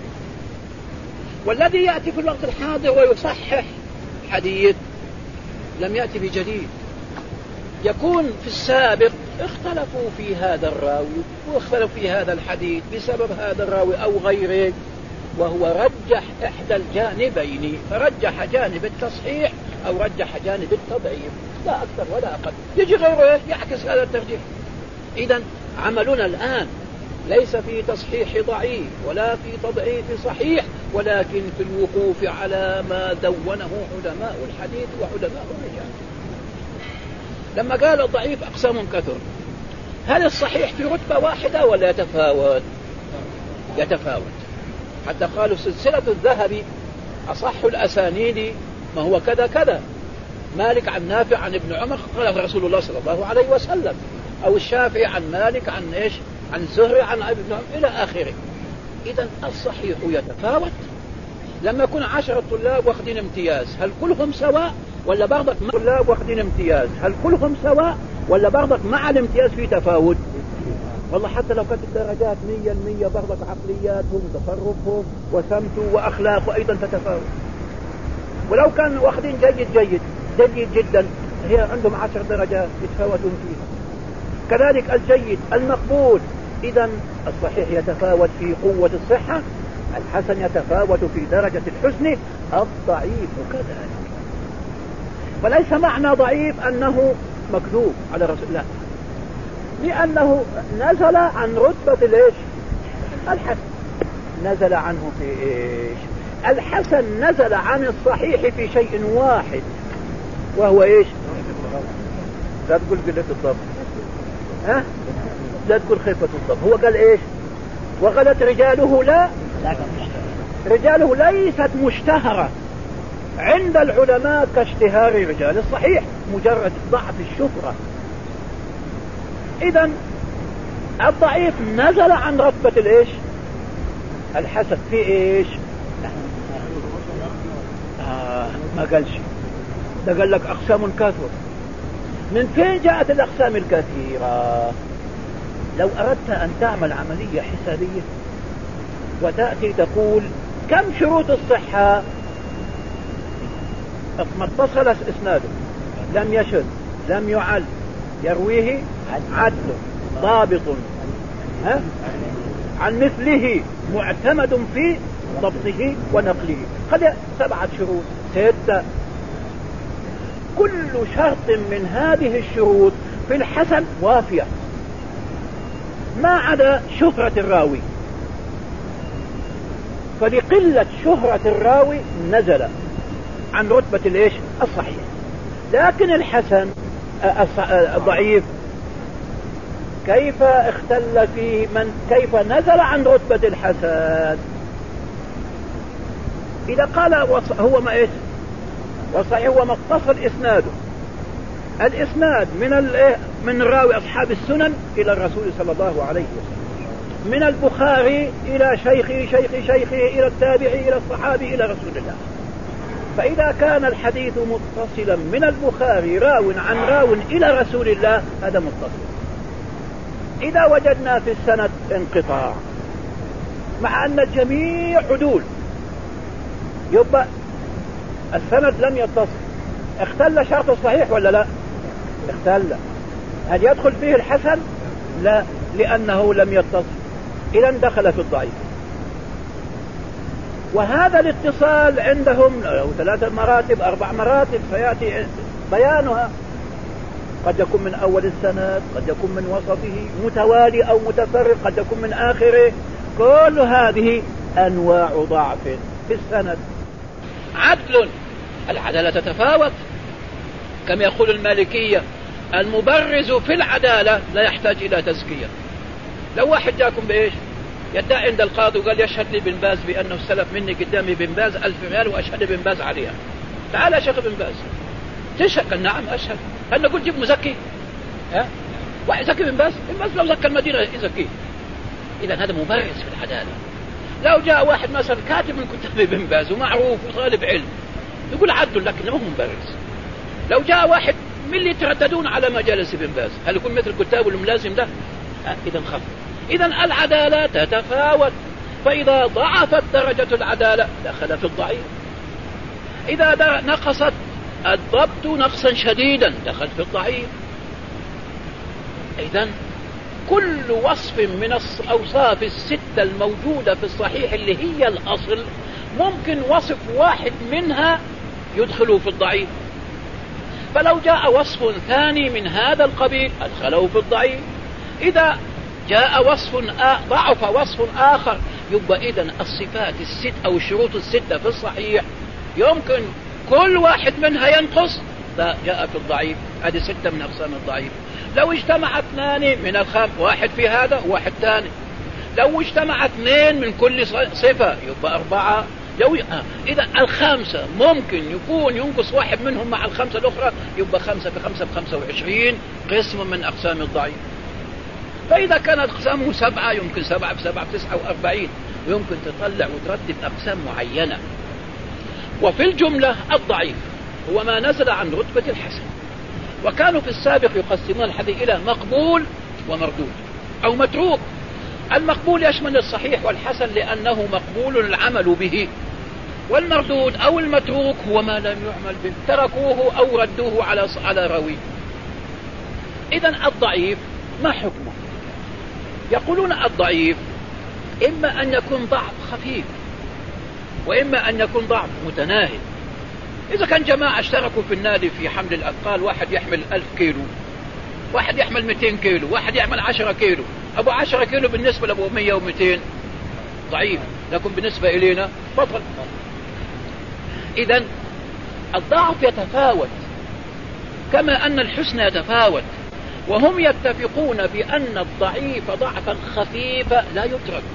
والذي يأتي في الوقت الحاضر ويصحح حديث لم يأتي بجديد. يكون في السابق اختلفوا في هذا الراوي واختلفوا في هذا الحديث بسبب هذا الراوي أو غيره، وهو رجح إحدى الجانبين، فرجح جانب التصحيح أو رجح جانب التضعيف، لا أكثر ولا أقل. يجي غيره يعكس هذا الترجيح. إذن عملنا الآن ليس في تصحيح ضعيف ولا في تضعيف صحيح، ولكن في الوقوف على ما دونه علماء الحديث وعلماء الرجال. لما قال الضعيف أقسام كثر، هل الصحيح في رتبة واحدة ولا يتفاوت؟ يتفاوت، حتى قالوا سلسلة الذهبي أصح الأسانيد ما هو كذا كذا، مالك عن نافع عن ابن عمر قال رسول الله صلى الله عليه وسلم، أو الشافعي عن مالك عن إيش؟ عن الزهري عن ابن عمر إلى آخره. إذن الصحيح يتفاوت. لما يكون 10 طلاب واخدين امتياز، هل كلهم سواء ولا برضك مع طلاب واخدين امتياز هل كلهم سواء ولا برضك مع الامتياز في تفاوت؟ والله حتى لو كانت الدرجات 100% برضك عقلياتهم وتصرفهم وسمته وأخلاقه أيضا تتفاوت. ولو كانوا واخدين جيد جدا، هي عندهم 10 درجات يتفاوتون فيها. كذلك الجيد المقبول. إذن الصحيح يتفاوت في قوة الصحة، الحسن يتفاوت في درجة الحسن، الضعيف كذلك. وليس معنى ضعيف أنه مكذوب على رسول الله، لأنه نزل عن رتبة الإيش؟ الحسن. نزل عنه في إيش؟ الحسن نزل عن الصحيح في شيء واحد، وهو إيش؟ لا تقول قلة الضبط، ها؟ لا تقول خفة الضبط. هو قال إيش؟ وغلت رجاله لا، رجاله ليست مشتهرة عند العلماء كاشتهار رجال الصحيح، مجرد ضعف الشهرة. إذن الضعيف نزل عن رتبة الإيش؟ الحسن في إيش؟ ما قال شيء، ده قال لك أقسام كثيرة. من فين جاءت الأقسام الكثيرة؟ لو أردت أن تعمل عملية حسابية وتأتي تقول كم شروط الصحة؟ ما اتصل اسناده، لم يشذ، لم يعل، يرويه عدل ضابط، ها؟ عن مثله، معتمد في ضبطه ونقله. قد 7 شروط 6. كل شرط من هذه الشروط في الحسن وافية، ما عدا شهرة الراوي، فلقلة شهرة الراوي نزل عن رتبة الإيش؟ الصحيح. لكن الحسن الضعيف كيف اختل فيه كيف نزل عن رتبة الحسن؟ إذا قال هو ما إيش؟ والصحيح هو ما اتصل إسناده، الإسناد من راوي أصحاب السنن إلى الرسول صلى الله عليه وسلم، من البخاري إلى شيخه إلى التابعي إلى الصحابي إلى رسول الله. فإذا كان الحديث متصلا من البخاري راو عن راو إلى رسول الله، هذا متصل. إذا وجدنا في السند انقطاع مع أن الجميع عدول، يبقى السند لم يتصل. اختل شرط الصحيح ولا لا؟ اختل. هل يدخل فيه الحسن؟ لا، لأنه لم يتصل، إذن دخل في الضعيف. وهذا الاتصال عندهم له 3 مراتب 4 مراتب سيأتي بيانها. قد يكون من أول السند، قد يكون من وسطه متوالي أو متفرق، قد يكون من آخره. كل هذه أنواع ضعف في السند. عدل، العدالة تتفاوت، كما يقول المالكية المبرز في العدالة لا يحتاج إلى تزكية. لو واحد جاكم بإيش؟ يدعي عند القاضي وقال يشهد لي بن باز بأنه استلف مني قدامي بن باز 1000 ريال وأشهد بن باز عليها، تعال يا شيخ بن باز تشهد؟ قال نعم أشهد. هل نقول جيب مزكي؟ واحد يزكي بن باز؟ بن باز لو زكى المدينة يزكيه. إذا هذا مبرز في العدالة. لو جاء واحد مثلا كاتب من كتاب بن باز ومعروف وطالب علم، يقول عدل، لكن ما هو مبرز. لو جاء واحد من اللي يترددون على مجالس ابن باز؟ هل يكون مثل الكتاب الملازم ده؟ إذا خف. إذا العدالة تتفاوت، فإذا ضعفت درجة العدالة دخل في الضعيف، إذا نقصت الضبط نقصا شديدا دخل في الضعيف. إذن كل وصف من الأوصاف الستة الموجودة في الصحيح اللي هي الأصل ممكن وصف واحد منها يدخله في الضعيف، فلو جاء وصف ثاني من هذا القبيل أدخله في الضعيف. إذا جاء ضعف وصف آخر، يبقى إذن الصفات الست أو الشروط الستة في الصحيح يمكن كل واحد منها ينقص فجاء في الضعيف. هذه ستة من أقسام الضعيف. لو اجتمع اثنان من الخام، واحد في هذا وواحد ثاني، لو اجتمع اثنين من كل صفة يبقى 4. إذا الخامسة ممكن يكون ينقص واحد منهم مع الخمسة الأخرى، يبقى 5 في 5 ب25 قسم من أقسام الضعيف. فإذا كانت أقسامه 7 يمكن 7 في 7 ب49، ويمكن تطلع وترتب أقسام معينة. وفي الجملة الضعيف هو ما نزل عن رتبة الحسن. وكانوا في السابق يقسمون الحديث إلى مقبول ومردود أو متروك. المقبول يشمل الصحيح والحسن لأنه مقبول العمل به، والمردود أو المتروك هو ما لم يعمل به، تركوه أو ردوه على راويه. إذن الضعيف ما حكمه؟ يقولون الضعيف إما أن يكون ضعف خفيف، وإما أن يكون ضعف متناهي. إذا كان جماعة اشتركوا في النادي في حمل الأثقال، واحد يحمل 1000 كيلو، واحد يحمل 200 كيلو، واحد يحمل 10 كيلو، أبو 10 كيلو بالنسبة لأبو 100 و200 ضعيف، لكن بالنسبة إلينا بطل. إذن الضعف يتفاوت كما أن الحسن يتفاوت، وهم يتفقون بأن الضعيف ضعفا خفيفا لا يترك.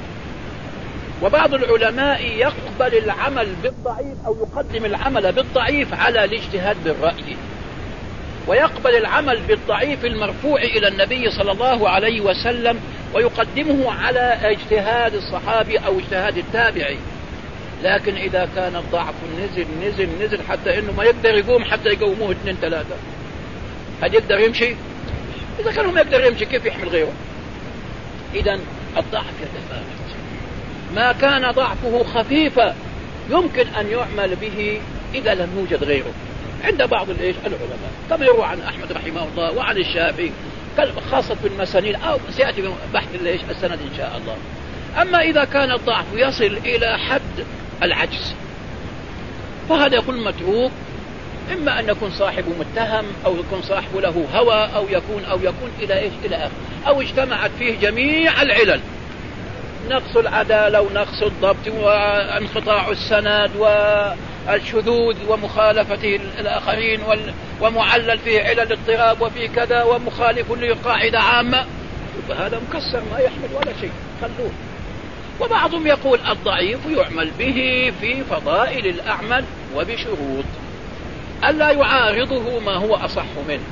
وبعض العلماء يقبل العمل بالضعيف أو يقدم العمل بالضعيف على الاجتهاد بالرأي، ويقبل العمل بالضعيف المرفوع إلى النبي صلى الله عليه وسلم ويقدمه على اجتهاد الصحابي أو اجتهاد التابعي. لكن إذا كان الضعف نزل حتى إنه ما يقدر يقوم حتى يقوموه 2 3، هل يقدر يمشي؟ إذا كانوا ما يقدر يمشي كيف يحمل غيره؟ إذن الضعف يتفاوت. ما كان ضعفه خفيفا يمكن أن يعمل به إذا لم يوجد غيره عند بعض العلماء، كما يروى عن أحمد رحمه الله وعن الشافعي، خاصة في المسانيد، أو سيأتي بحث السند إن شاء الله. أما إذا كان الضعف يصل إلى حد العجز فهذا يكون متروك، إما أن يكون صاحبه متهم، أو يكون صاحبه له هوى، أو يكون إلى آخر، أو اجتمعت فيه جميع العلل، نقص العدالة ونقص الضبط وانقطاع السند والشذوذ ومخالفة الآخرين ومعلل فيه علل الاضطراب وفيه كذا ومخالف لقاعدة عامة، فهذا مكسر ما يحمل ولا شيء، خلوه. وبعضهم يقول الضعيف يعمل به في فضائل الأعمال وبشروط ألا يعارضه ما هو أصح منه،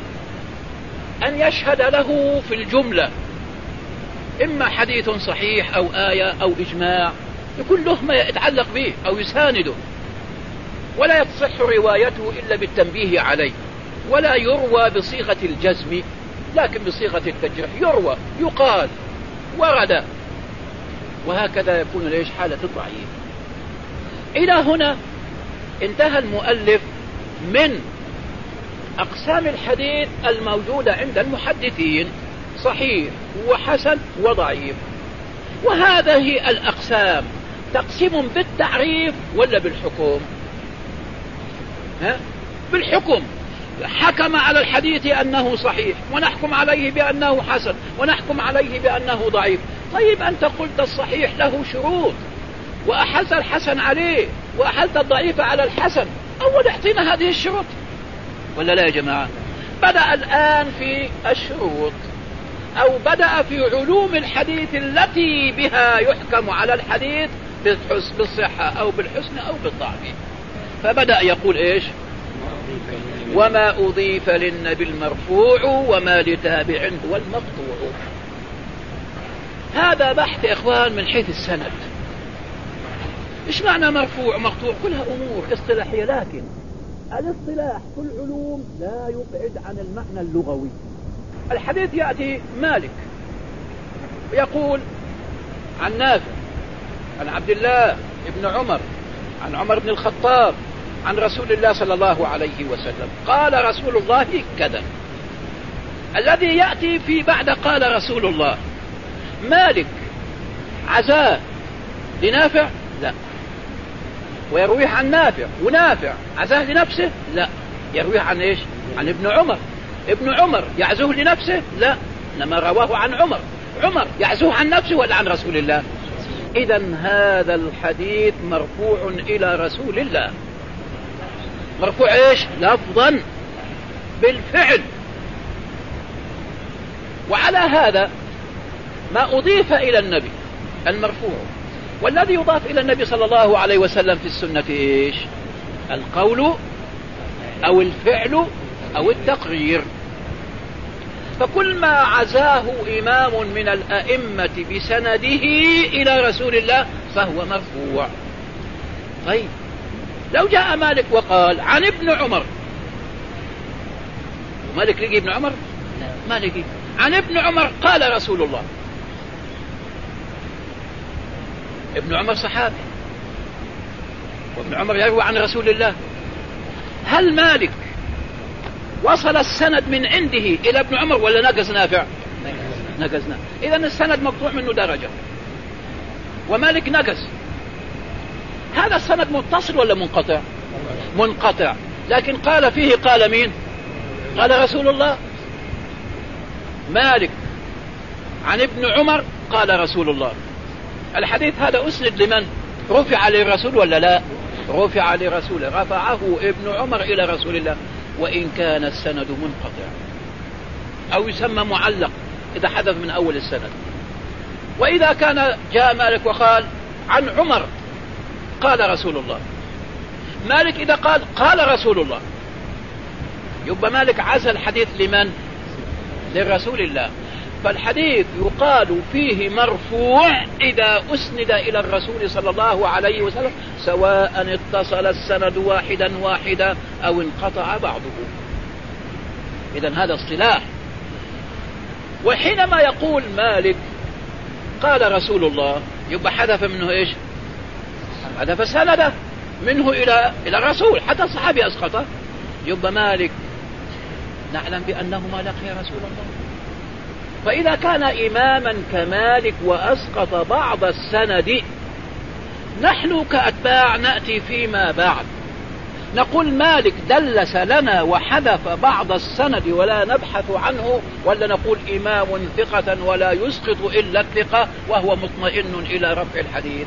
أن يشهد له في الجملة إما حديث صحيح أو آية أو إجماع يكون له ما يتعلق به أو يسانده، ولا يصح روايته إلا بالتنبيه عليه، ولا يروى بصيغة الجزم لكن بصيغة التجريح، يروى يقال ورد، وهكذا يكون ليش حالة الضعيف. إلى هنا انتهى المؤلف من أقسام الحديث الموجودة عند المحدثين، صحيح وحسن وضعيف. وهذه الأقسام تقسيم بالتعريف ولا بالحكم؟ بالحكم. حكم على الحديث أنه صحيح، ونحكم عليه بأنه حسن، ونحكم عليه بأنه ضعيف. طيب أنت قلت الصحيح له شروط وأحلت الحسن عليه وأحلت الضعيف على الحسن، أول اعطينا هذه الشروط ولا لا يا جماعة؟ بدأ الآن في الشروط، أو بدأ في علوم الحديث التي بها يحكم على الحديث بالصحة أو بالحسن أو بالضعف. فبدأ يقول إيش؟ وما أضيف للنبي المرفوع وما لتابع هو المقطوع. هذا بحث يا إخوان من حيث السند. إيش معنى مرفوع مقطوع؟ كلها أمور اصطلاحية، لكن الاصطلاح في العلوم لا يبعد عن المعنى اللغوي. الحديث يأتي مالك يقول عن نافع عن عبد الله بن عمر عن عمر بن الخطاب عن رسول الله صلى الله عليه وسلم قال رسول الله كذا. الذي يأتي في بعد قال رسول الله مالك عزاه لنافع؟ لا. ويرويه عن نافع، ونافع عزاه لنفسه؟ لا. يرويه عن ايش؟ عن ابن عمر. ابن عمر يعزوه لنفسه؟ لا، انما رواه عن عمر. عمر يعزوه عن نفسه ولا عن رسول الله؟ إذن هذا الحديث مرفوع إلى رسول الله. مرفوع ايش؟ لفظا بالفعل. وعلى هذا ما أضيف إلى النبي المرفوع، والذي يضاف إلى النبي صلى الله عليه وسلم في السنة إيش؟ القول أو الفعل أو التقرير. فكل ما عزاه إمام من الأئمة بسنده إلى رسول الله فهو مرفوع. طيب لو جاء مالك وقال عن ابن عمر، مالك لقي ابن عمر؟ ما لقي. عن ابن عمر قال رسول الله. ابن عمر صحابي، وابن عمر يروي عن رسول الله. هل مالك وصل السند من عنده إلى ابن عمر ولا نقص نافع؟ نقصنا. إذن السند مقطوع منه درجة، ومالك نقص. هذا السند متصل ولا منقطع؟ منقطع. لكن قال فيه، قال مين؟ قال رسول الله. مالك عن ابن عمر قال رسول الله. الحديث هذا أسند لمن؟ رفع للرسول ولا لا؟ رفع لرسول، رفعه ابن عمر إلى رسول الله، وإن كان السند منقطع أو يسمى معلق إذا حدث من أول السند. وإذا كان جاء مالك وقال عن عمر قال رسول الله، مالك إذا قال رسول الله، يبقى مالك عزى الحديث لمن؟ للرسول الله. فالحديث يقال فيه مرفوع إذا أسند إلى الرسول صلى الله عليه وسلم، سواء اتصل السند واحدا أو انقطع بعضه. إذن هذا اصطلاح. وحينما يقول مالك قال رسول الله، يبقى حذف منه إيش؟ حذف سنده منه إلى الرسول، حتى الصحابي أسقطه. يبقى مالك نعلم بأنه ما لقي رسول الله. فإذا كان إماما كمالك وأسقط بعض السند، نحن كأتباع نأتي فيما بعد نقول مالك دلس لنا وحذف بعض السند ولا نبحث عنه، ولا نقول إمام ثقة ولا يسقط إلا الثقة وهو مطمئن إلى رفع الحديث؟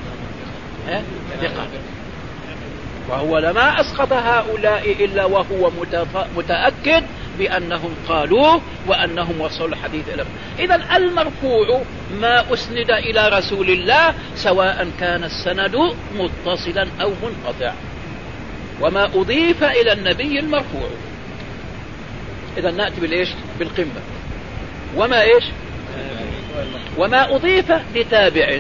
ثقة. وهو لما أسقط هؤلاء إلا وهو متأكد بأنهم قالوه وأنهم وصلوا الحديث إليه. إذن المرفوع ما أسند إلى رسول الله، سواء كان السند متصلا أو منقطع. وما أضيف إلى النبي المرفوع. إذن نأتي بالإيش؟ بالقمة. وما إيش؟ وما أضيف لتابع.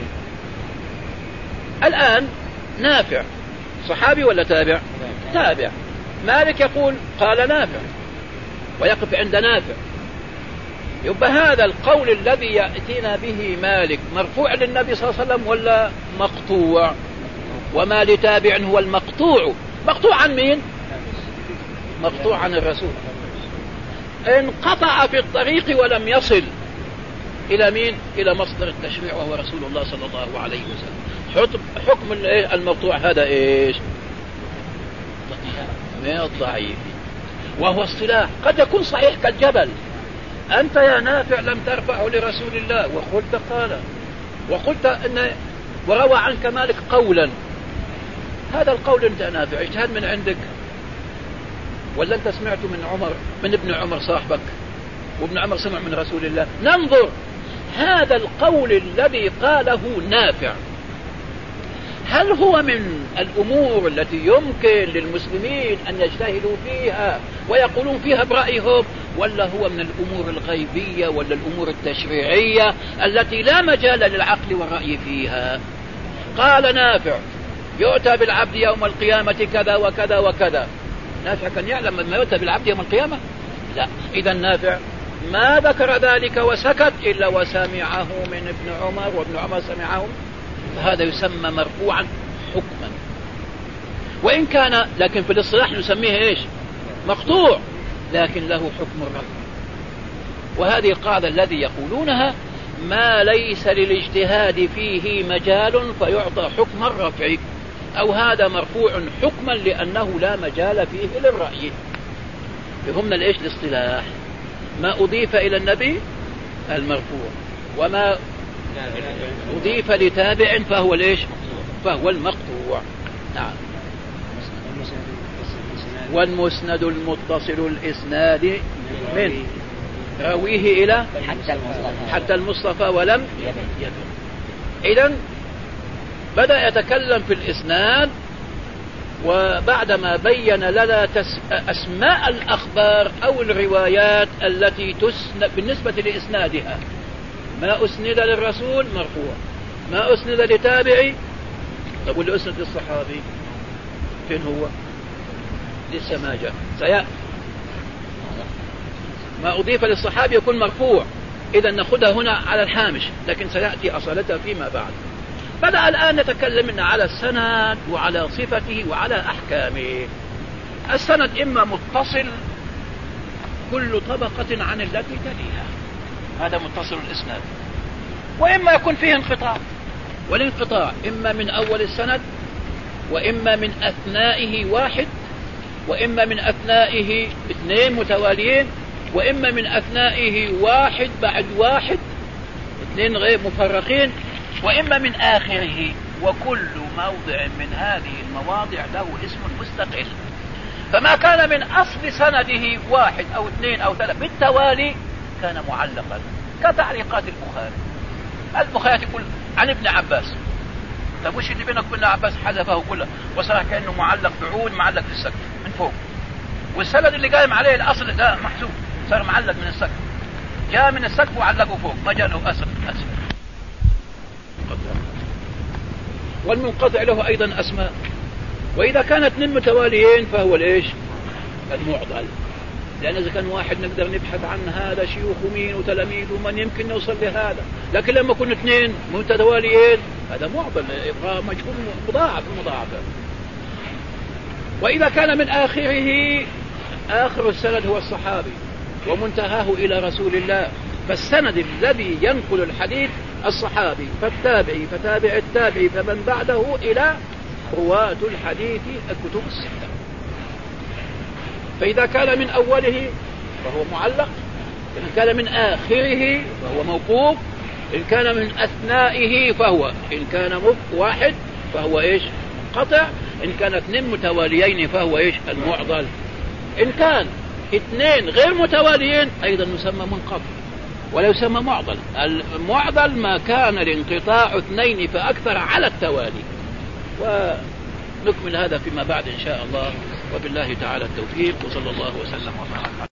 الآن نافع صحابي ولا تابع؟ تابع. مالك يقول قال نافع ويقف عند نافع، يبقى هذا القول الذي يأتينا به مالك مرفوع للنبي صلى الله عليه وسلم ولا مقطوع؟ وما لتابع هو المقطوع. مقطوع عن مين؟ مقطوع عن الرسول. انقطع في الطريق ولم يصل إلى مين؟ إلى مصدر التشريع وهو رسول الله صلى الله عليه وسلم. حكم المقطوع هذا إيش؟ ضعيف. وهو اصطلاح قد يكون صحيح كالجبل. أنت يا نافع لم ترفعه لرسول الله وقلت قال، وقلت إن وروى عنك مالك قولا. هذا القول أنت نافع اجتهاد من عندك ولا أنت سمعت من عمر، من ابن عمر صاحبك، وابن عمر سمع من رسول الله؟ ننظر هذا القول الذي قاله نافع هل هو من الأمور التي يمكن للمسلمين أن يجتهدوا فيها ويقولون فيها برأيهم، ولا هو من الأمور الغيبية ولا الأمور التشريعية التي لا مجال للعقل والرأي فيها؟ قال نافع يؤتى بالعبد يوم القيامة كذا وكذا وكذا، نافع كان يعلم ما يؤتى بالعبد يوم القيامة؟ لا. إذا نافع ما ذكر ذلك وسكت إلا وسمعه من ابن عمر، وابن عمر سمعه، فهذا يسمى مرفوعا حكما. وإن كان لكن في الاصطلاح نسميه إيش؟ مقطوع، لكن له حكم الرفع. وهذه القاعدة الذي يقولونها ما ليس للاجتهاد فيه مجال فيعطى حكم الرفع، أو هذا مرفوع حكما لأنه لا مجال فيه للرأي. فهمنا الإيش الاصطلاح؟ ما أضيف إلى النبي المرفوع، وما أضيف لتابع فهو الإيش؟ فهو المقطوع. نعم. والمسند المتصل الإسناد من راويه إلى حتى المصطفى ولم يدر. إذن بدأ يتكلم في الإسناد، وبعدما بين لنا أسماء الأخبار أو الروايات التي تسند بالنسبة لإسنادها، ما أسند للرسول مرفوع، ما أسند لتابعي. طب واللي أسند للصحابي فين هو؟ لسه ما جاء، سيأتي. ما أضيف للصحابي يكون مرفوع، إذا نأخذها هنا على الهامش، لكن سيأتي أصالتها فيما بعد. بدأ الآن نتكلم على السند وعلى صفته وعلى أحكامه. السند إما متصل كل طبقة عن التي تليها، هذا متصل الإسناد، وإما يكون فيه انقطاع، والانقطاع إما من أول السند، وإما من أثنائه واحد، وإما من أثنائه اثنين متواليين، وإما من أثنائه واحد بعد واحد اثنين غير مفرقين، وإما من آخره. وكل موضع من هذه المواضع له اسم مستقل. فما كان من أصل سنده واحد أو اثنين أو ثلاثة بالتوالي كان معلقا، كتعليقات البخاري يقول عن ابن عباس. طب وش اللي بينك وبين عباس؟ حذفه كله وصار كأنه معلق بعود، معلق في السقف من فوق، والسند اللي قائم عليه الأصل لا محذوف، صار معلق من السقف، جاء من السقف وعلقه فوق، ما جاء له أسفل. والمنقطع له أيضا أسماء. وإذا كانت اثنين متواليين فهو الإيش؟ المعضل. لأن إذا كان واحد نقدر نبحث عن هذا شيوخ مين وتلاميذ ومن يمكن نوصل لهذا، لكن لما يكون اثنين متواليين هذا معضل، يبقى مجهول مضاعف المضاعفة. وإذا كان من آخره، آخر السند هو الصحابي ومنتهاه إلى رسول الله، فالسند الذي ينقل الحديث الصحابي، فالتابعي، فتابع التابعي، فمن بعده إلى رواة الحديث الكتب الستة. فإذا كان من أوله فهو معلق، إن كان من آخره فهو موقوف، إن كان من أثنائه فهو، إن كان واحد فهو إيش؟ قطع، إن كان اثنين متواليين فهو إيش؟ المعضل. إن كان اثنين غير متواليين أيضا يسمى منقطع ولا يسمى معضل. المعضل ما كان الانقطاع اثنين فأكثر على التوالي. ونكمل هذا فيما بعد إن شاء الله، وبالله تعالى التوفيق، وصلى الله وسلم وبارك.